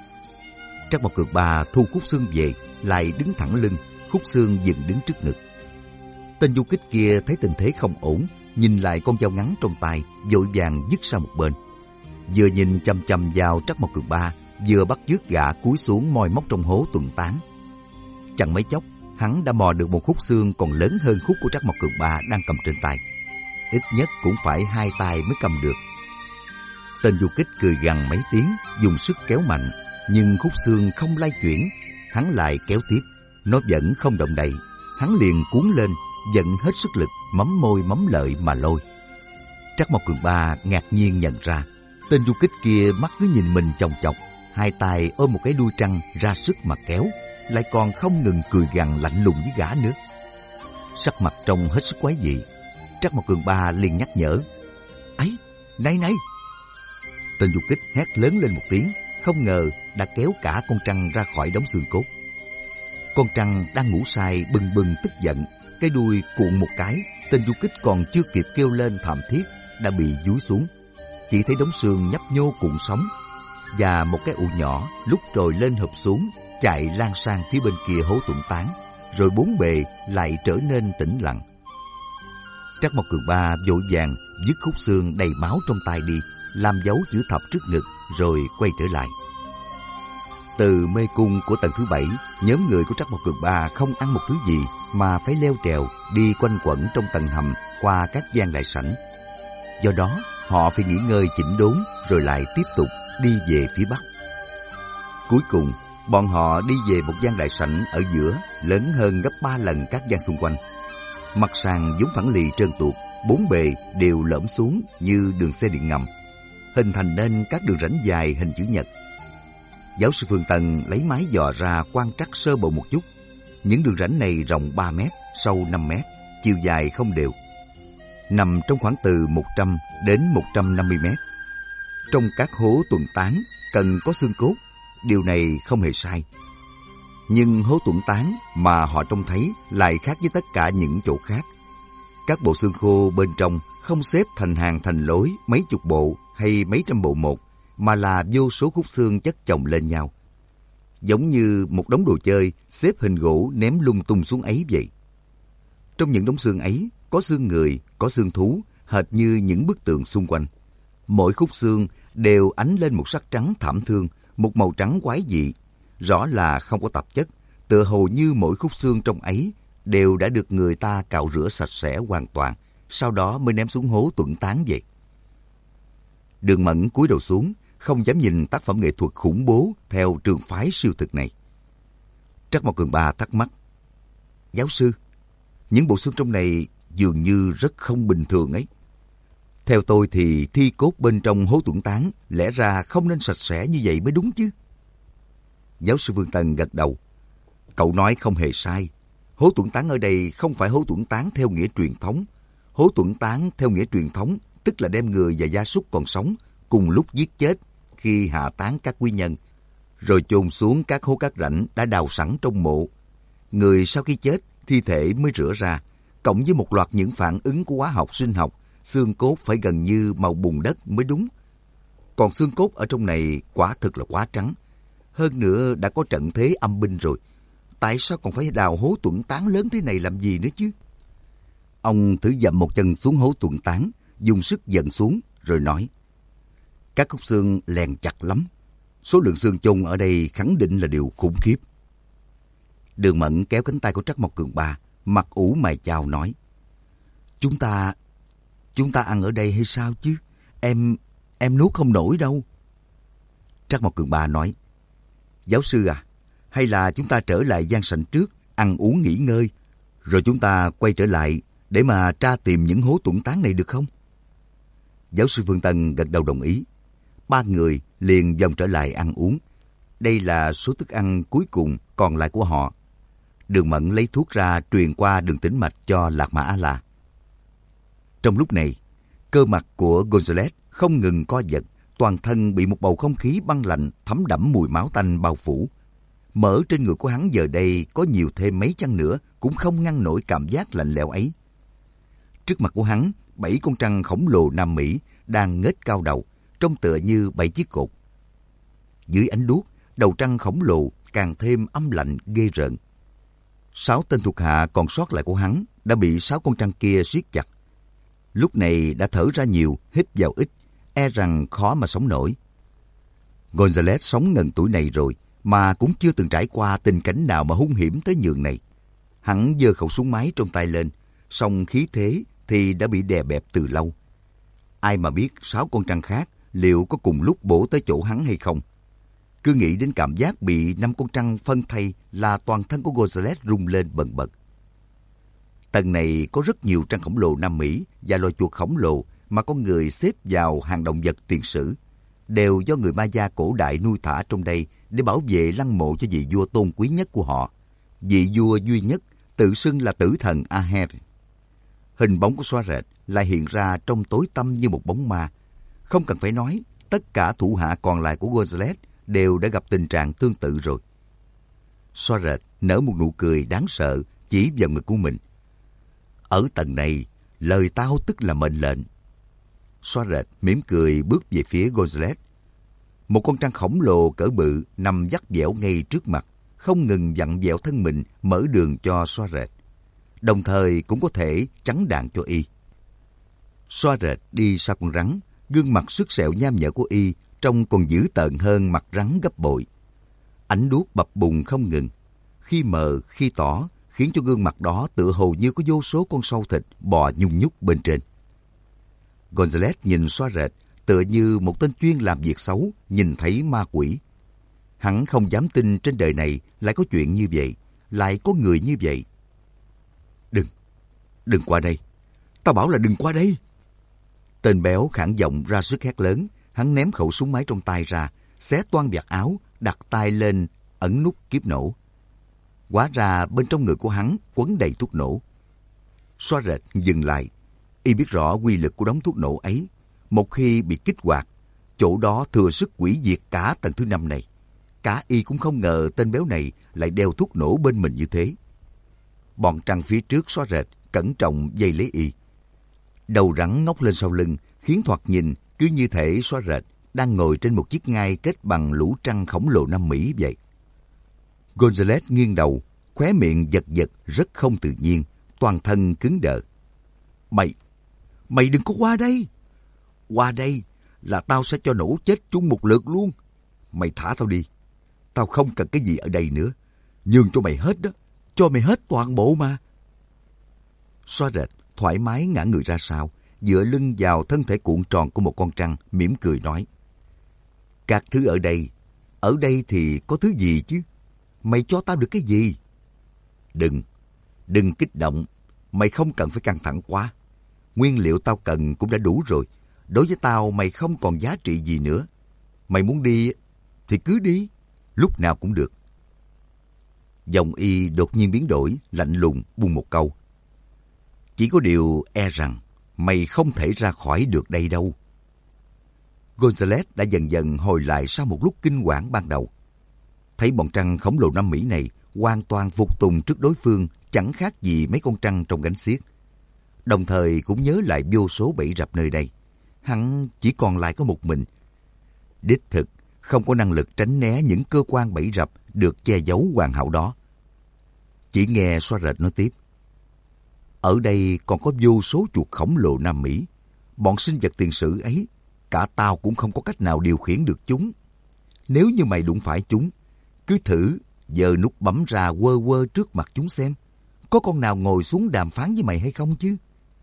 Speaker 1: Trắc Mộc Cường Ba thu khúc xương về, lại đứng thẳng lưng, khúc xương dựng đứng trước ngực. Tên du kích kia thấy tình thế không ổn, nhìn lại con dao ngắn trong tay, vội vàng vứt sang một bên. Vừa nhìn chăm chăm vào Trắc Mộc Cường Ba, vừa bắt chước gã cúi xuống moi móc trong hố tuần tán. Chẳng mấy chốc, hắn đã mò được một khúc xương còn lớn hơn khúc của Trắc Mộc Cường Ba đang cầm trên tay. Ít nhất cũng phải hai tay mới cầm được. Tên du kích cười gằn mấy tiếng, dùng sức kéo mạnh, nhưng khúc xương không lay chuyển. Hắn lại kéo tiếp, nó vẫn không động đậy. Hắn liền cuốn lên, vận hết sức lực, mắm môi mắm lợi mà lôi. Trắc Mộc Cường Ba ngạc nhiên nhận ra, tên du kích kia mắt cứ nhìn mình chòng chọc, hai tay ôm một cái đuôi trăng ra sức mà kéo, lại còn không ngừng cười gằn lạnh lùng với gã nữa. Sắc mặt trông hết sức quái dị. Trắc Mộc Cường Ba liền nhắc nhở. Ấy, này này! Tên du kích hét lớn lên một tiếng, không ngờ đã kéo cả con trăng ra khỏi đống xương cốt. Con trăng đang ngủ say bừng bừng tức giận, cái đuôi cuộn một cái, tên du kích còn chưa kịp kêu lên thảm thiết đã bị dúi xuống. Chỉ thấy đống xương nhấp nhô cuộn sóng, và một cái ụ nhỏ lúc rồi lên hợp xuống, chạy lan sang phía bên kia hố tuẩn tán, rồi bốn bề lại trở nên tĩnh lặng. Trắc Mộc Cường Ba vội vàng dứt khúc xương đầy máu trong tay đi, làm dấu chữ thập trước ngực, rồi quay trở lại. Từ mê cung của tầng thứ bảy, nhóm người của Trắc Mộc Cường Ba không ăn một thứ gì mà phải leo trèo đi quanh quẩn trong tầng hầm qua các gian đại sảnh. Do đó, họ phải nghỉ ngơi chỉnh đốn rồi lại tiếp tục đi về phía bắc. Cuối cùng, bọn họ đi về một gian đại sảnh ở giữa, lớn hơn gấp ba lần các gian xung quanh. Mặt sàn vốn phẳng lì trơn tuột, bốn bề đều lõm xuống như đường xe điện ngầm, hình thành nên các đường rãnh dài hình chữ nhật. Giáo sư Phương Tân lấy máy dò ra quan trắc sơ bộ một chút. Những đường rãnh này rộng ba mét, sâu năm mét, chiều dài không đều, nằm trong khoảng từ một trăm đến một trăm năm mươi mét. Trong các hố tuần tán cần có xương cốt, điều này không hề sai. Nhưng hố tuần tán mà họ trông thấy lại khác với tất cả những chỗ khác. Các bộ xương khô bên trong không xếp thành hàng thành lối mấy chục bộ hay mấy trăm bộ một, mà là vô số khúc xương chất chồng lên nhau, giống như một đống đồ chơi xếp hình gỗ ném lung tung xuống ấy vậy. Trong những đống xương ấy có xương người, có xương thú, hệt như những bức tượng xung quanh. Mỗi khúc xương đều ánh lên một sắc trắng thảm thương, một màu trắng quái dị, rõ là không có tạp chất, tựa hồ như mỗi khúc xương trong ấy đều đã được người ta cạo rửa sạch sẽ hoàn toàn, sau đó mới ném xuống hố tuẩn tán vậy. Đường Mẫn cúi đầu xuống, không dám nhìn tác phẩm nghệ thuật khủng bố theo trường phái siêu thực này. Trắc Mộc Cường Ba thắc mắc. Giáo sư, những bộ xương trong này dường như rất không bình thường ấy. Theo tôi thì thi cốt bên trong hố tuẩn tán lẽ ra không nên sạch sẽ như vậy mới đúng chứ. Giáo sư Vương Tân gật đầu. Cậu nói không hề sai. Hố tuẩn tán ở đây không phải hố tuẩn tán theo nghĩa truyền thống. Hố tuẩn tán theo nghĩa truyền thống tức là đem người và gia súc còn sống cùng lúc giết chết khi hạ táng các quý nhân, rồi chôn xuống các hố cát rãnh đã đào sẵn trong mộ. Người sau khi chết, thi thể mới rửa ra, cộng với một loạt những phản ứng của hóa học sinh học, xương cốt phải gần như màu bùn đất mới đúng. Còn xương cốt ở trong này quả thực là quá trắng. Hơn nữa đã có trận thế âm binh rồi. Tại sao còn phải đào hố tuẩn tán lớn thế này làm gì nữa chứ? Ông thử dậm một chân xuống hố tuẩn tán, dùng sức dần xuống, rồi nói. Các khúc xương lèn chặt lắm. Số lượng xương chôn ở đây khẳng định là điều khủng khiếp. Đường Mẫn kéo cánh tay của Trắc Mộc Cường Ba, mặt ủ mày chào nói. Chúng ta... Chúng ta ăn ở đây hay sao chứ? Em... Em nuốt không nổi đâu. Trắc Mộc Cường Ba nói. Giáo sư à, hay là chúng ta trở lại gian sảnh trước, ăn uống nghỉ ngơi, rồi chúng ta quay trở lại để mà tra tìm những hố tuẩn tán này được không? Giáo sư Phương Tân gật đầu đồng ý. Ba người liền vòng trở lại ăn uống. Đây là số thức ăn cuối cùng còn lại của họ. Đường Mẫn lấy thuốc ra truyền qua đường tĩnh mạch cho Lạc Mã A-la. Trong lúc này, cơ mặt của Gonzales không ngừng co giật, toàn thân bị một bầu không khí băng lạnh thấm đẫm mùi máu tanh bao phủ. Mỡ trên người của hắn giờ đây có nhiều thêm mấy chăng nữa cũng không ngăn nổi cảm giác lạnh lẽo ấy. Trước mặt của hắn, bảy con trăng khổng lồ Nam Mỹ đang nghếch cao đầu, trông tựa như bảy chiếc cột. Dưới ánh đuốc, đầu trăng khổng lồ càng thêm âm lạnh ghê rợn. Sáu tên thuộc hạ còn sót lại của hắn đã bị sáu con trăng kia siết chặt. Lúc này đã thở ra nhiều, hít vào ít, e rằng khó mà sống nổi. Gonzales sống ngần tuổi này rồi mà cũng chưa từng trải qua tình cảnh nào mà hung hiểm tới nhường này. Hắn giơ khẩu súng máy trong tay lên, song khí thế thì đã bị đè bẹp từ lâu. Ai mà biết sáu con trăng khác liệu có cùng lúc bổ tới chỗ hắn hay không. Cứ nghĩ đến cảm giác bị năm con trăng phân thây là toàn thân của Gonzales rung lên bần bật. Tầng này có rất nhiều trăng khổng lồ Nam Mỹ và loài chuột khổng lồ mà con người xếp vào hàng động vật tiền sử, đều do người Maya cổ đại nuôi thả trong đây để bảo vệ lăng mộ cho vị vua tôn quý nhất của họ, vị vua duy nhất tự xưng là tử thần Aher. Hình bóng của xóa rệt lại hiện ra trong tối tăm như một bóng ma. Không cần phải nói, tất cả thủ hạ còn lại của Gonzales đều đã gặp tình trạng tương tự rồi. Xóa rệt nở một nụ cười đáng sợ chỉ vào ngực của mình. Ở tầng này, lời tao tức là mệnh lệnh. Xóa rệt mỉm cười bước về phía Gonzales. Một con trăng khổng lồ cỡ bự nằm vắt vẻo ngay trước mặt, không ngừng vặn vẹo thân mình mở đường cho xóa rệt, đồng thời cũng có thể chắn đạn cho y. Xóa rệt đi sau con rắn, gương mặt sứt sẹo nham nhở của y trông còn dữ tợn hơn mặt rắn gấp bội. Ánh đuốc bập bùng không ngừng, khi mờ khi tỏ, khiến cho gương mặt đó tựa hồ như có vô số con sâu thịt bò nhung nhúc bên trên. Gonzales nhìn xóa rệt tựa như một tên chuyên làm việc xấu nhìn thấy ma quỷ. Hắn không dám tin trên đời này lại có chuyện như vậy, lại có người như vậy. Đừng, đừng qua đây. Tao bảo là đừng qua đây. Tên béo khản giọng ra sức hét lớn. Hắn ném khẩu súng máy trong tay ra, xé toang vạt áo, đặt tay lên ấn nút kiếp nổ. Hóa ra bên trong người của hắn quấn đầy thuốc nổ. Xóa rệt dừng lại. Y biết rõ quy lực của đống thuốc nổ ấy. Một khi bị kích hoạt, chỗ đó thừa sức hủy diệt cả tầng thứ năm này. Cả y cũng không ngờ tên béo này lại đeo thuốc nổ bên mình như thế. Bọn trăng phía trước xóa rệt cẩn trọng dây lấy y. Đầu rắn ngóc lên sau lưng, khiến thoạt nhìn cứ như thể xóa rệt đang ngồi trên một chiếc ngai kết bằng lũ trăng khổng lồ Nam Mỹ vậy. Gonzales nghiêng đầu, khóe miệng giật giật rất không tự nhiên, toàn thân cứng đờ. Mày, mày đừng có qua đây. Qua đây là tao sẽ cho nổ chết chung một lượt luôn. Mày thả tao đi. Tao không cần cái gì ở đây nữa. Nhường cho mày hết đó. Cho mày hết toàn bộ mà. Xóa rệt thoải mái ngã người ra sau, dựa lưng vào thân thể cuộn tròn của một con trăng, mỉm cười nói. Các thứ ở đây, ở đây thì có thứ gì chứ? Mày cho tao được cái gì? Đừng, đừng kích động. Mày không cần phải căng thẳng quá. Nguyên liệu tao cần cũng đã đủ rồi. Đối với tao mày không còn giá trị gì nữa. Mày muốn đi thì cứ đi, lúc nào cũng được. Giọng y đột nhiên biến đổi, lạnh lùng buông một câu. Chỉ có điều e rằng mày không thể ra khỏi được đây đâu. Gonzales đã dần dần hồi lại sau một lúc kinh hoàng ban đầu. Thấy bọn trăng khổng lồ Nam Mỹ này hoàn toàn phục tùng trước đối phương, chẳng khác gì mấy con trăng trong gánh xiếc. Đồng thời cũng nhớ lại vô số bẫy rập nơi đây. Hắn chỉ còn lại có một mình. Đích thực không có năng lực tránh né những cơ quan bẫy rập được che giấu hoàn hảo đó. Chỉ nghe xóa rệt nói tiếp. Ở đây còn có vô số chuột khổng lồ Nam Mỹ. Bọn sinh vật tiền sử ấy, cả tao cũng không có cách nào điều khiển được chúng. Nếu như mày đụng phải chúng, cứ thử giơ nút bấm ra quơ quơ trước mặt chúng xem. Có con nào ngồi xuống đàm phán với mày hay không chứ?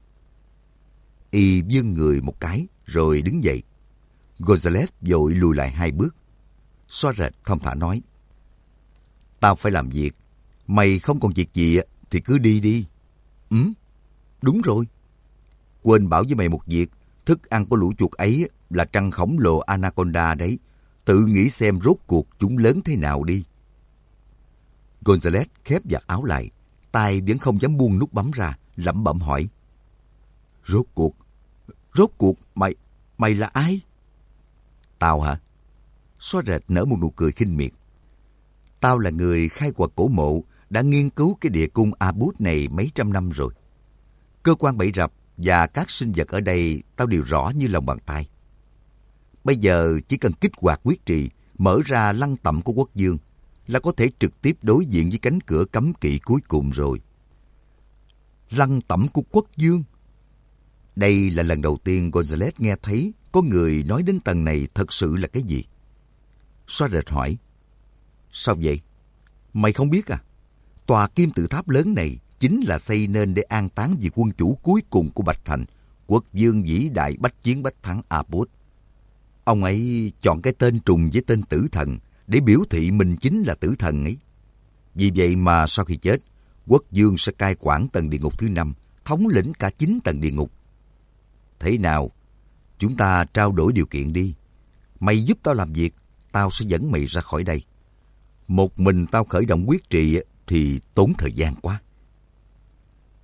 Speaker 1: Y vươn người một cái rồi đứng dậy. Gonzales vội lùi lại hai bước. Xóa rệt thong thả nói. Tao phải làm việc. Mày không còn việc gì thì cứ đi đi. Ừ, đúng rồi. Quên bảo với mày một việc. Thức ăn của lũ chuột ấy là trăng khổng lồ Anaconda đấy. Tự nghĩ xem rốt cuộc chúng lớn thế nào đi. Gonzales khép vạt áo lại. Tay vẫn không dám buông nút bấm ra, lẩm bẩm hỏi. Rốt cuộc, rốt cuộc mày, mày là ai? Tao hả? Xóa rệt nở một nụ cười khinh miệt. Tao là người khai quật cổ mộ, đã nghiên cứu cái địa cung Abut này mấy trăm năm rồi. Cơ quan bẫy rập và các sinh vật ở đây tao đều rõ như lòng bàn tay. Bây giờ chỉ cần kích hoạt quyết trì, mở ra lăng tẩm của quốc dương, là có thể trực tiếp đối diện với cánh cửa cấm kỵ cuối cùng rồi. Lăng tẩm của quốc dương? Đây là lần đầu tiên Gonzales nghe thấy có người nói đến tầng này thật sự là cái gì. Xóa rệt hỏi. Sao vậy? Mày không biết à? Tòa kim tự tháp lớn này chính là xây nên để an táng vị quân chủ cuối cùng của Bạch Thành, quốc dương vĩ đại bách chiến bách thắng Abut. Ông ấy chọn cái tên trùng với tên tử thần để biểu thị mình chính là tử thần ấy. Vì vậy mà sau khi chết, quốc dương sẽ cai quản tầng địa ngục thứ năm, thống lĩnh cả chín tầng địa ngục. Thế nào? Chúng ta trao đổi điều kiện đi. Mày giúp tao làm việc, tao sẽ dẫn mày ra khỏi đây. Một mình tao khởi động quyết trì thì tốn thời gian quá.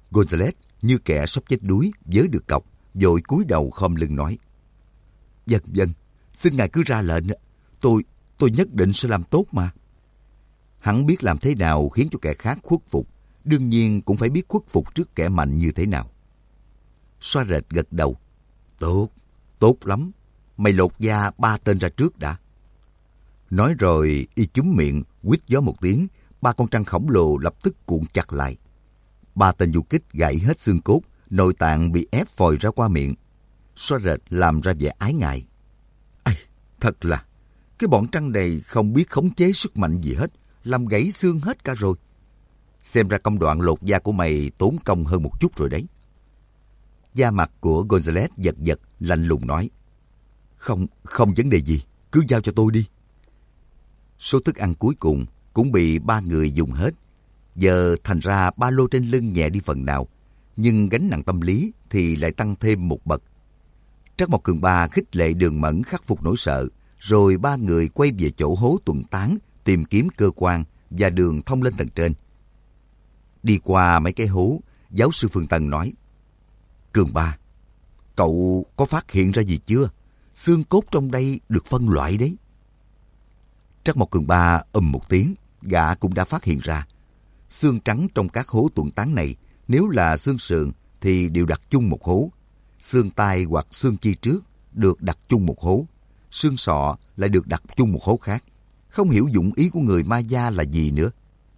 Speaker 1: Gonzales như kẻ sắp chết đuối vớ được cọc, vội cúi đầu khom lưng nói: Vâng, vâng, xin ngài cứ ra lệnh, tôi, tôi nhất định sẽ làm tốt mà. Hắn biết làm thế nào khiến cho kẻ khác khuất phục, đương nhiên cũng phải biết khuất phục trước kẻ mạnh như thế nào. Xoa rệt gật đầu: Tốt, tốt lắm, mày lột da ba tên ra trước đã. Nói rồi y chúm miệng, huýt gió một tiếng, ba con trăng khổng lồ lập tức cuộn chặt lại. Ba tên du kích gãy hết xương cốt, nội tạng bị ép phòi ra qua miệng. Xoa rệt làm ra vẻ ái ngại: Ây, thật là, cái bọn trăng này không biết khống chế sức mạnh gì hết, làm gãy xương hết cả rồi. Xem ra công đoạn lột da của mày tốn công hơn một chút rồi đấy. Da mặt của Gonzales giật giật, lạnh lùng nói: Không, không vấn đề gì, cứ giao cho tôi đi. Số thức ăn cuối cùng cũng bị ba người dùng hết. Giờ thành ra ba lô trên lưng nhẹ đi phần nào, nhưng gánh nặng tâm lý thì lại tăng thêm một bậc. Trắc Mộc Cường Ba khích lệ Đường Mẫn khắc phục nỗi sợ, rồi ba người quay về chỗ hố tuần tán tìm kiếm cơ quan và đường thông lên tầng trên. Đi qua mấy cái hố, giáo sư Phương Tân nói: Cường Ba, cậu có phát hiện ra gì chưa? Xương cốt trong đây được phân loại đấy. Trắc Mộc Cường Ba ầm một tiếng, gã cũng đã phát hiện ra. Xương trắng trong các hố tuần tán này, nếu là xương sườn thì đều đặt chung một hố. Xương tai hoặc xương chi trước được đặt chung một hố. Xương sọ lại được đặt chung một hố khác. Không hiểu dụng ý của người Maya là gì nữa.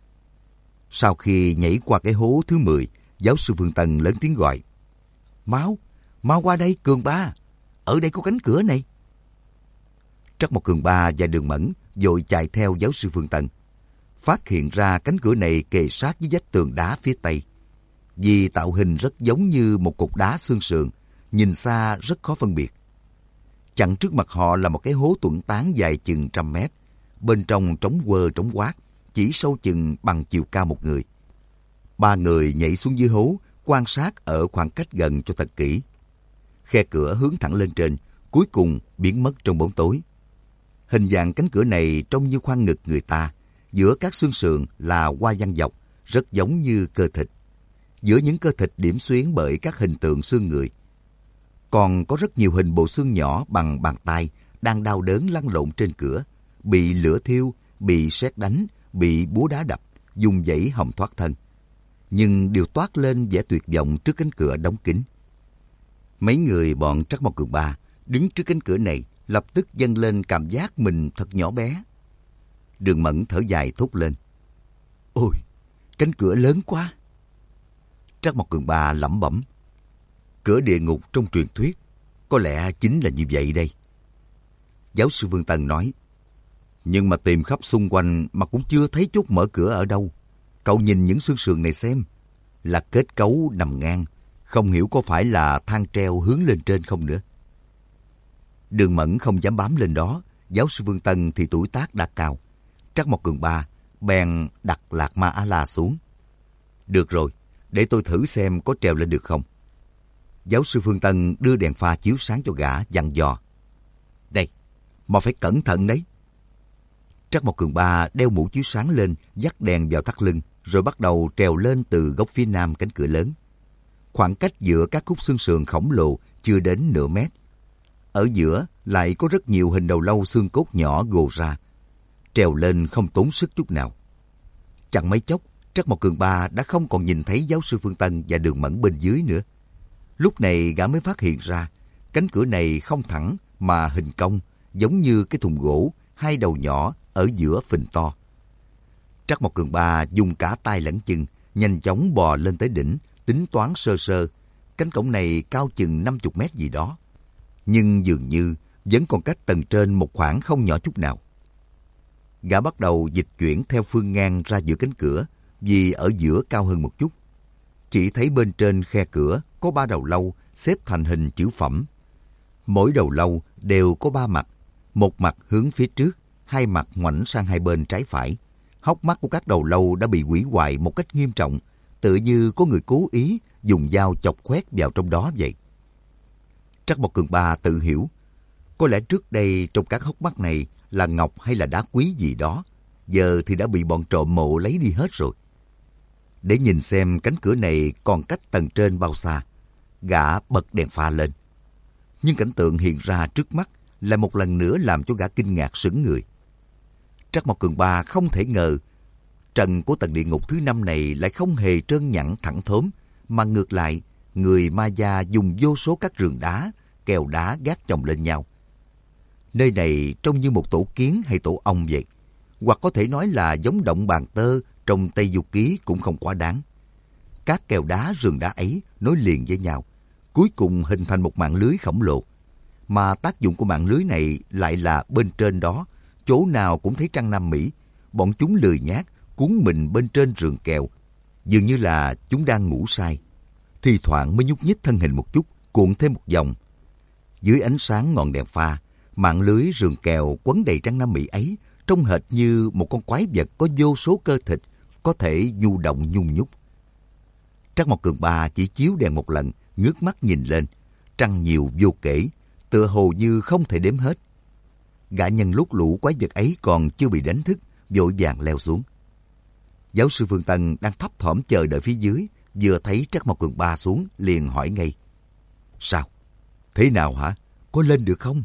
Speaker 1: Sau khi nhảy qua cái hố thứ mười, giáo sư Phương Tân lớn tiếng gọi: Mau, mau qua đây Cường Ba, ở đây có cánh cửa này. Trắc Mộc Cường Ba và Đường Mẫn vội chạy theo giáo sư Phương Tân. Phát hiện ra cánh cửa này kề sát với vách tường đá phía tây. Vì tạo hình rất giống như một cục đá xương sườn, nhìn xa rất khó phân biệt. Chặn trước mặt họ là một cái hố tuần tán dài chừng trăm mét. Bên trong trống quơ trống quát, chỉ sâu chừng bằng chiều cao một người. Ba người nhảy xuống dưới hố, quan sát ở khoảng cách gần cho thật kỹ. Khe cửa hướng thẳng lên trên, cuối cùng biến mất trong bóng tối. Hình dạng cánh cửa này trông như khoang ngực người ta, giữa các xương sườn là hoa văn dọc, rất giống như cơ thịt. Giữa những cơ thịt điểm xuyến bởi các hình tượng xương người. Còn có rất nhiều hình bộ xương nhỏ bằng bàn tay đang đau đớn lăn lộn trên cửa, bị lửa thiêu, bị sét đánh, bị búa đá đập, dùng dãy hòng thoát thân. Nhưng đều toát lên vẻ tuyệt vọng trước cánh cửa đóng kín. Mấy người bọn Trắc Mộc Cường Ba đứng trước cánh cửa này lập tức dâng lên cảm giác mình thật nhỏ bé. Đường Mẫn thở dài thốt lên: Ôi, cánh cửa lớn quá. Trắc Mộc Cường Ba lẩm bẩm: Cửa địa ngục trong truyền thuyết, có lẽ chính là như vậy đây. Giáo sư Vương Tân nói: Nhưng mà tìm khắp xung quanh mà cũng chưa thấy chốt mở cửa ở đâu. Cậu nhìn những xương sườn này xem, là kết cấu nằm ngang, không hiểu có phải là thang treo hướng lên trên không nữa. Đường Mẫn không dám bám lên đó, giáo sư Vương Tân thì tuổi tác đã cao. Trắc Mộc Cường Ba bèn đặt Lạc Ma A-la xuống. Được rồi, để tôi thử xem có trèo lên được không. Giáo sư Phương Tân đưa đèn pha chiếu sáng cho gã, dặn dò: Đây, mà phải cẩn thận đấy. Trắc Mộc Cường Ba đeo mũ chiếu sáng lên, dắt đèn vào thắt lưng, rồi bắt đầu trèo lên từ góc phía nam cánh cửa lớn. Khoảng cách giữa các khúc xương sườn khổng lồ chưa đến nửa mét. Ở giữa lại có rất nhiều hình đầu lâu xương cốt nhỏ gồ ra. Trèo lên không tốn sức chút nào. Chẳng mấy chốc, Trắc Mộc Cường Ba đã không còn nhìn thấy giáo sư Phương Tân và Đường Mẫn bên dưới nữa. Lúc này gã mới phát hiện ra, cánh cửa này không thẳng mà hình cong, giống như cái thùng gỗ, hai đầu nhỏ ở giữa phình to. Trắc Mộc Cường Ba dùng cả tay lẫn chân, nhanh chóng bò lên tới đỉnh, tính toán sơ sơ. Cánh cổng này cao chừng năm mươi mét gì đó. Nhưng dường như vẫn còn cách tầng trên một khoảng không nhỏ chút nào. Gã bắt đầu dịch chuyển theo phương ngang ra giữa cánh cửa, vì ở giữa cao hơn một chút. Chỉ thấy bên trên khe cửa có ba đầu lâu xếp thành hình chữ phẩm. Mỗi đầu lâu đều có ba mặt, một mặt hướng phía trước, hai mặt ngoảnh sang hai bên trái phải. Hốc mắt của các đầu lâu đã bị hủy hoại một cách nghiêm trọng, tựa như có người cố ý dùng dao chọc khoét vào trong đó vậy. Trắc Mộc Cường Ba tự hiểu, có lẽ trước đây trong các hốc mắt này là ngọc hay là đá quý gì đó, giờ thì đã bị bọn trộm mộ lấy đi hết rồi. Để nhìn xem cánh cửa này còn cách tầng trên bao xa, gã bật đèn pha lên. Nhưng cảnh tượng hiện ra trước mắt lại một lần nữa làm cho gã kinh ngạc sững người. Trắc Mộc Cường Ba không thể ngờ trần của tầng địa ngục thứ năm này lại không hề trơn nhẵn thẳng thớm, mà ngược lại, người ma gia dùng vô số các rường đá, kèo đá gác chồng lên nhau. Nơi này trông như một tổ kiến hay tổ ong vậy, hoặc có thể nói là giống động bàn tơ trong Tây Du Ký cũng không quá đáng. Các kèo đá rường đá ấy nối liền với nhau, cuối cùng hình thành một mạng lưới khổng lồ. Mà tác dụng của mạng lưới này lại là bên trên đó, chỗ nào cũng thấy trăng Nam Mỹ. Bọn chúng lười nhác, cuốn mình bên trên rường kèo, dường như là chúng đang ngủ say. Thì thoảng mới nhúc nhích thân hình một chút, cuộn thêm một vòng. Dưới ánh sáng ngọn đèn pha, mạng lưới rường kèo quấn đầy trăng Nam Mỹ ấy trông hệt như một con quái vật có vô số cơ thịt, có thể nhu động nhung nhúc. Trắc Mộc Cường Ba chỉ chiếu đèn một lần, ngước mắt nhìn lên, trăng nhiều vô kể, tựa hồ như không thể đếm hết. Gã nhân lúc lũ quái vật ấy còn chưa bị đánh thức, vội vàng leo xuống. Giáo sư Phương Tân đang thấp thỏm chờ đợi phía dưới, vừa thấy Trắc Mộc Cường Ba xuống liền hỏi ngay: Sao? Thế nào hả? Có lên được không?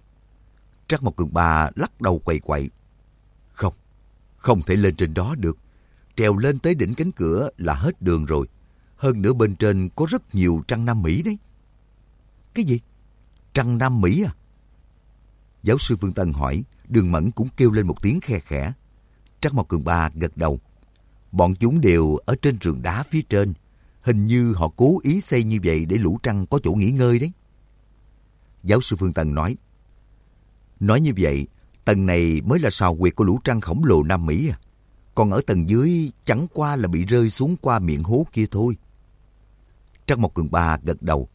Speaker 1: Trắc Mộc Cường Ba lắc đầu quậy quậy: Không, không thể lên trên đó được. Trèo lên tới đỉnh cánh cửa là hết đường rồi. Hơn nữa bên trên có rất nhiều trăng Nam Mỹ đấy. Cái gì? Trăng Nam Mỹ à? Giáo sư Phương Tân hỏi, Đường Mẫn cũng kêu lên một tiếng khe khẽ. Trắc Mộc Cường Ba gật đầu. Bọn chúng đều ở trên rừng đá phía trên. Hình như họ cố ý xây như vậy để lũ trăng có chỗ nghỉ ngơi đấy. Giáo sư Phương Tân nói, Nói như vậy, tầng này mới là sào huyệt của lũ trăng khổng lồ Nam Mỹ à? Còn ở tầng dưới chẳng qua là bị rơi xuống qua miệng hố kia thôi. Trắc Mộc Cường Ba gật đầu.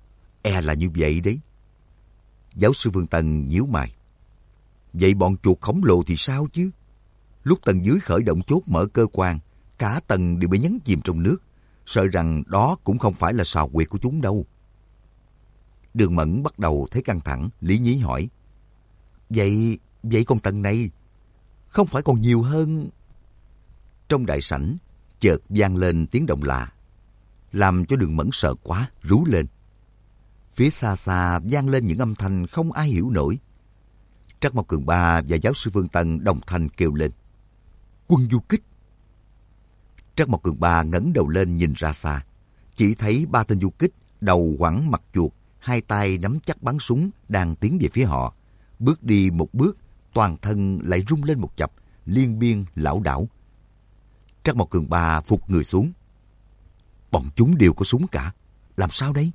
Speaker 1: E là như vậy đấy. Giáo sư Phương Tân nhíu mày. Vậy bọn chuột khổng lồ thì sao chứ? Lúc tầng dưới khởi động chốt mở cơ quan, cả tầng đều bị nhấn chìm trong nước. Sợ rằng đó cũng không phải là sào huyệt của chúng đâu. Đường Mẫn bắt đầu thấy căng thẳng, lý nhí hỏi. Vậy, vậy còn tầng này, không phải còn nhiều hơn? Trong đại sảnh, chợt vang lên tiếng động lạ, làm cho Đường Mẫn sợ quá, rú lên. Phía xa xa vang lên những âm thanh không ai hiểu nổi. Trắc Mộc Cường Ba và giáo sư Phương Tân đồng thanh kêu lên: Quân du kích! Trắc Mộc Cường Ba ngẩng đầu lên nhìn ra xa, chỉ thấy ba tên du kích đầu quẳng mặt chuột, hai tay nắm chắc bắn súng đang tiến về phía họ. Bước đi một bước, toàn thân lại rung lên một chập, liên biên lảo đảo. Trắc Mộc Cường Ba phục người xuống. Bọn chúng đều có súng cả, làm sao đấy?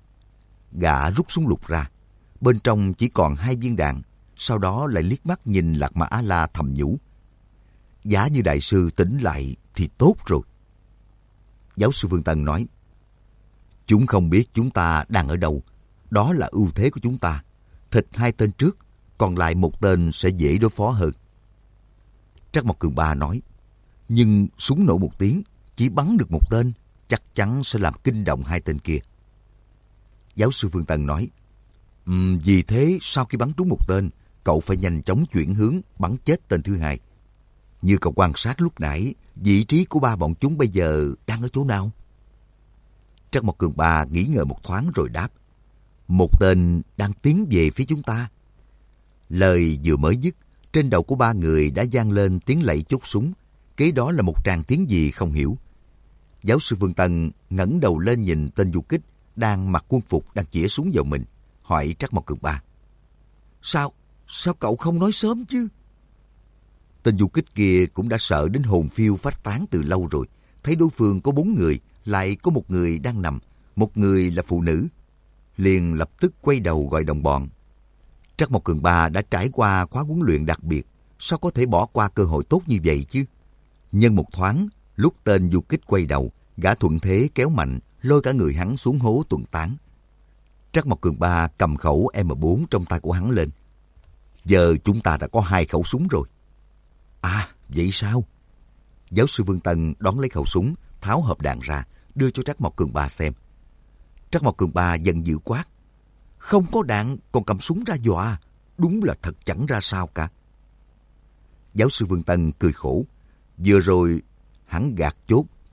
Speaker 1: Gã rút súng lục ra, bên trong chỉ còn hai viên đạn, sau đó lại liếc mắt nhìn Lạc Ma A-la thầm nhủ. Giả như đại sư tỉnh lại thì tốt rồi. Giáo sư Phương Tân nói, Chúng không biết chúng ta đang ở đâu, đó là ưu thế của chúng ta. Thịt hai tên trước, còn lại một tên sẽ dễ đối phó hơn. Trắc Mộc Cường Ba nói, nhưng súng nổ một tiếng, chỉ bắn được một tên, chắc chắn sẽ làm kinh động hai tên kia. Giáo sư Phương Tân nói, um, vì thế sau khi bắn trúng một tên, cậu phải nhanh chóng chuyển hướng bắn chết tên thứ hai. Như cậu quan sát lúc nãy, vị trí của ba bọn chúng bây giờ đang ở chỗ nào? Trắc Mộc Cường Ba nghĩ ngợi một thoáng rồi đáp, một tên đang tiến về phía chúng ta. Lời vừa mới dứt, trên đầu của ba người đã vang lên tiếng lạy chốt súng. Kế đó là một tràng tiếng gì không hiểu. Giáo sư Phương Tân ngẩng đầu lên nhìn tên du kích đang mặc quân phục đang chĩa súng vào mình, hỏi Trắc Mộc Cường Ba, Sao, sao cậu không nói sớm chứ? Tên du kích kia cũng đã sợ đến hồn phiêu phách tán từ lâu rồi. Thấy đối phương có bốn người, lại có một người đang nằm, một người là phụ nữ, liền lập tức quay đầu gọi đồng bọn. Trắc Mộc Cường Ba đã trải qua khóa huấn luyện đặc biệt, sao có thể bỏ qua cơ hội tốt như vậy chứ? Nhân một thoáng, lúc tên du kích quay đầu, gã thuận thế kéo mạnh, lôi cả người hắn xuống hố tuần tán. Trắc Mộc Cường Ba cầm khẩu M bốn trong tay của hắn lên. Giờ chúng ta đã có hai khẩu súng rồi. À, vậy sao? Giáo sư Vương Tân đón lấy khẩu súng, tháo hộp đạn ra, đưa cho Trắc Mộc Cường Ba xem. Trắc Mộc Cường Ba giận dữ quát, không có đạn còn cầm súng ra dọa, đúng là thật chẳng ra sao cả. Giáo sư Vương Tân cười khổ, vừa rồi hắn gạt chốt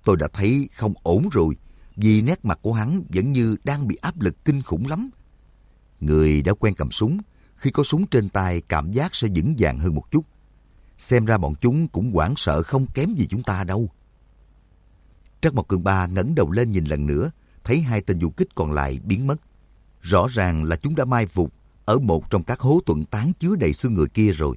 Speaker 1: tôi đã thấy không ổn rồi, vì nét mặt của hắn vẫn như đang bị áp lực kinh khủng lắm. Người đã quen cầm súng, khi có súng trên tay cảm giác sẽ vững vàng hơn một chút. Xem ra bọn chúng cũng hoảng sợ không kém gì chúng ta đâu. Trắc Mộc Cường Ba ngẩng đầu lên nhìn lần nữa, thấy hai tên du kích còn lại biến mất. Rõ ràng là chúng đã mai phục ở một trong các hố tuần tán chứa đầy xương người kia rồi.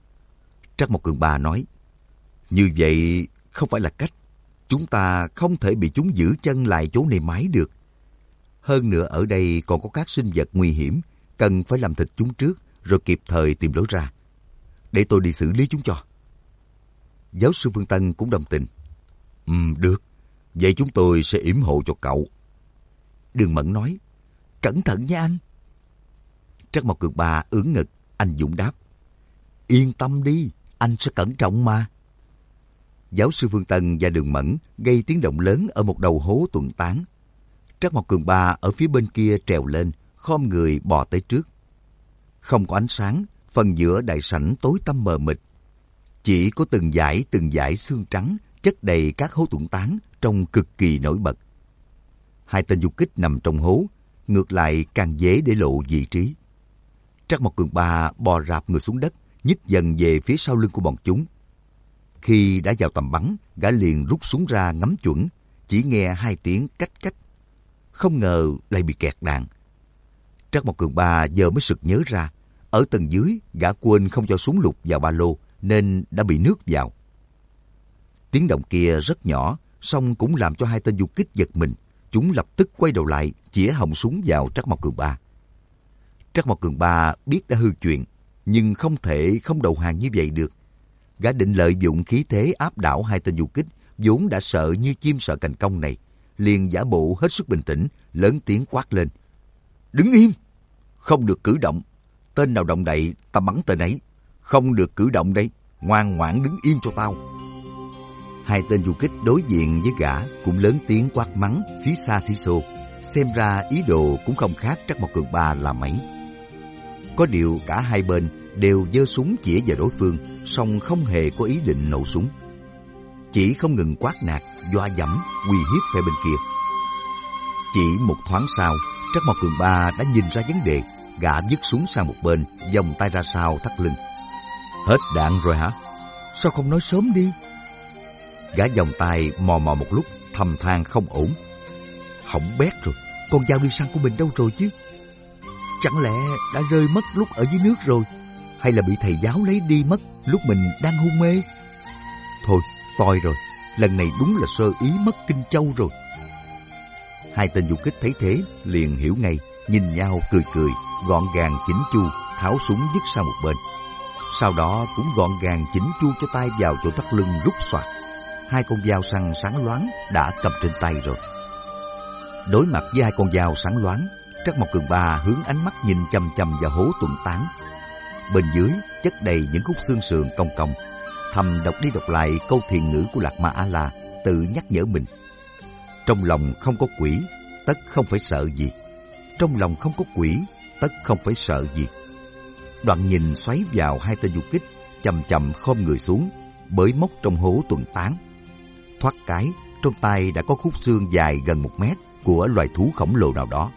Speaker 1: Trắc Mộc Cường Ba nói, như vậy không phải là cách. Chúng ta không thể bị chúng giữ chân lại chỗ này mãi được. Hơn nữa ở đây còn có các sinh vật nguy hiểm, cần phải làm thịt chúng trước rồi kịp thời tìm lối ra. Để tôi đi xử lý chúng cho. Giáo sư Phương Tân cũng đồng tình. Ừm, được. Vậy chúng tôi sẽ yểm hộ cho cậu. Đường Mẫn nói, cẩn thận nha anh. Trắc Mộc Cường Ba ưỡn ngực, anh dũng đáp, yên tâm đi, anh sẽ cẩn trọng mà. Giáo sư Phương Tân và Đường Mẫn gây tiếng động lớn ở một đầu hố tuần tán. Trắc Mộc Cường Ba ở phía bên kia trèo lên, khom người bò tới trước. Không có ánh sáng, phần giữa đại sảnh tối tăm mờ mịt. Chỉ có từng dải từng dải xương trắng chất đầy các hố tuần tán trông cực kỳ nổi bật. Hai tên du kích nằm trong hố, ngược lại càng dễ để lộ vị trí. Trắc Mộc Cường Ba bò rạp người xuống đất, nhích dần về phía sau lưng của bọn chúng. Khi đã vào tầm bắn, gã liền rút súng ra ngắm chuẩn, chỉ nghe hai tiếng cách cách. Không ngờ lại bị kẹt đạn. Trắc Mộc Cường Ba giờ mới sực nhớ ra, ở tầng dưới gã quên không cho súng lục vào ba lô nên đã bị nước vào. Tiếng động kia rất nhỏ, song cũng làm cho hai tên du kích giật mình. Chúng lập tức quay đầu lại, chĩa họng súng vào Trắc Mộc Cường Ba. Trắc Mộc Cường Ba biết đã hư chuyện, nhưng không thể không đầu hàng như vậy được. Gã định lợi dụng khí thế áp đảo hai tên du kích, vốn đã sợ như chim sợ cành cong này, liền giả bộ hết sức bình tĩnh, lớn tiếng quát lên. Đứng im! Không được cử động! Tên nào động đậy, ta bắn tên ấy! Không được cử động đây! Ngoan ngoãn đứng yên cho tao! Hai tên du kích đối diện với gã cũng lớn tiếng quát mắng, xí xa xí xô. Xem ra ý đồ cũng không khác Trắc Mộc Cường Ba là mấy. Có điều cả hai bên đều giơ súng chĩa vào đối phương, song không hề có ý định nổ súng. Chỉ không ngừng quát nạt, dọa dẫm, uy hiếp phe bên kia. Chỉ một thoáng sau, Trắc Mộc Cường Ba đã nhìn ra vấn đề, gã vứt súng sang một bên, vòng tay ra sau thắt lưng. Hết đạn rồi hả? Sao không nói sớm đi? Gã vòng tay mò mò một lúc, thầm than không ổn. Hỏng bét rồi, con dao đi săn của mình đâu rồi chứ? Chẳng lẽ đã rơi mất lúc ở dưới nước rồi? Hay là bị thầy giáo lấy đi mất lúc mình đang hôn mê? Thôi, toi rồi, lần này đúng là sơ ý mất Kinh Châu rồi. Hai tên du kích thấy thế, liền hiểu ngay, nhìn nhau cười cười, gọn gàng chỉnh chu, tháo súng vứt sang một bên. Sau đó cũng gọn gàng chỉnh chu cho tay vào chỗ thắt lưng rút soạt. Hai con dao săn sáng loáng đã cầm trên tay rồi. Đối mặt với hai con dao sáng loáng, Trắc Mộc Cường Ba hướng ánh mắt nhìn chằm chằm vào hố tuần tán. Bên dưới chất đầy những khúc xương sườn cong cong. Thầm đọc đi đọc lại câu thiền ngữ của Lạc Ma A La, tự nhắc nhở mình. Trong lòng không có quỷ, tất không phải sợ gì. Trong lòng không có quỷ, tất không phải sợ gì. Đoạn nhìn xoáy vào hai tên du kích, chậm chậm khom người xuống, bới móc trong hố tuần tán. Thoát cái, trong tay đã có khúc xương dài gần một mét của loài thú khổng lồ nào đó.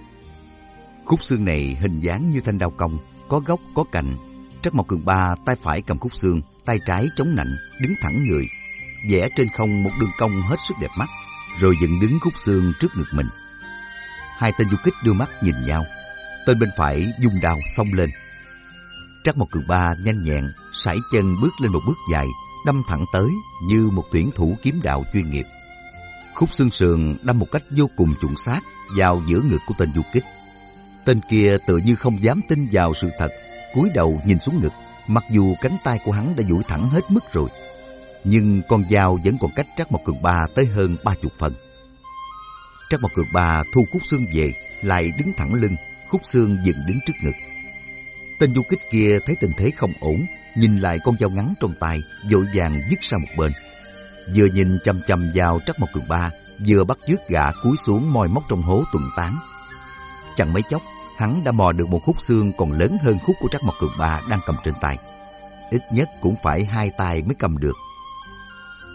Speaker 1: Khúc xương này hình dáng như thanh đao cong, có gốc có cạnh. Trắc Mộc Cường Ba tay phải cầm khúc xương, tay trái chống nạnh, đứng thẳng người, vẽ trên không một đường cong hết sức đẹp mắt, rồi dựng đứng khúc xương trước ngực mình. Hai tên du kích đưa mắt nhìn nhau. Tên bên phải vung đao xông lên. Trắc Mộc Cường Ba nhanh nhẹn sải chân bước lên một bước dài, đâm thẳng tới như một tuyển thủ kiếm đạo chuyên nghiệp. Khúc xương sườn đâm một cách vô cùng chuẩn xác vào giữa ngực của tên du kích. Tên kia tựa như không dám tin vào sự thật, cúi đầu nhìn xuống ngực, mặc dù cánh tay của hắn đã duỗi thẳng hết mức rồi, nhưng con dao vẫn còn cách Trắc Mộc Cường Ba tới hơn ba chục phần. Trắc Mộc Cường Ba thu khúc xương về, lại đứng thẳng lưng, khúc xương dựng đứng trước ngực. Tên du kích kia thấy tình thế không ổn, nhìn lại con dao ngắn trong tay, vội vàng vứt sang một bên. Vừa nhìn chằm chằm vào Trắc Mộc Cường Ba, vừa bắt chước gã cúi xuống moi móc trong hố tuần tán. Chẳng mấy chốc, hắn đã mò được một khúc xương còn lớn hơn khúc của Trắc Mộc Cường Ba đang cầm trên tay. Ít nhất cũng phải hai tay mới cầm được.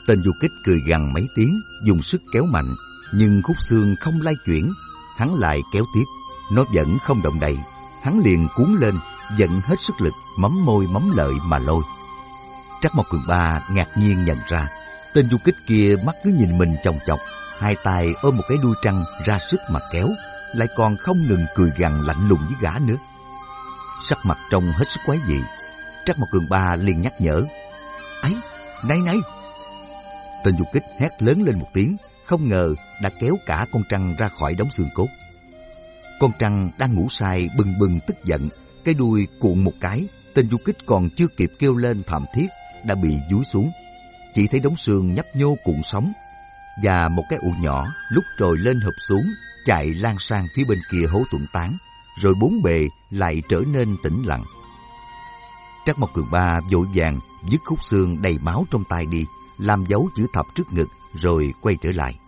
Speaker 1: Tên du kích cười gằn mấy tiếng, dùng sức kéo mạnh, nhưng khúc xương không lay chuyển. Hắn lại kéo tiếp, nó vẫn không động đậy. Hắn liền cuốn lên, vận hết sức lực, mắm môi mắm lợi mà lôi. Trắc Mộc Cường Ba ngạc nhiên nhận ra, tên du kích kia mắt cứ nhìn mình chòng chọc, hai tay ôm một cái đuôi trăng ra sức mà kéo, lại còn không ngừng cười gằn lạnh lùng với gã nữa. Sắc mặt trông hết sức quái dị. Trắc Mộc Cường Ba liền nhắc nhở: "Ấy, này này!" Tên du kích hét lớn lên một tiếng, không ngờ đã kéo cả con trăng ra khỏi đống xương cốt. Con trăng đang ngủ say bừng bừng tức giận, cái đuôi cuộn một cái, tên du kích còn chưa kịp kêu lên thảm thiết đã bị dúi xuống. Chỉ thấy đống xương nhấp nhô cuộn sóng, và một cái ụ nhỏ lúc trồi lên hợp xuống, chạy lan sang phía bên kia hố tuẩn tán, rồi bốn bề lại trở nên tĩnh lặng. Trắc Mộc Cường Ba vội vàng dứt khúc xương đầy máu trong tay đi, làm dấu chữ thập trước ngực, rồi quay trở lại.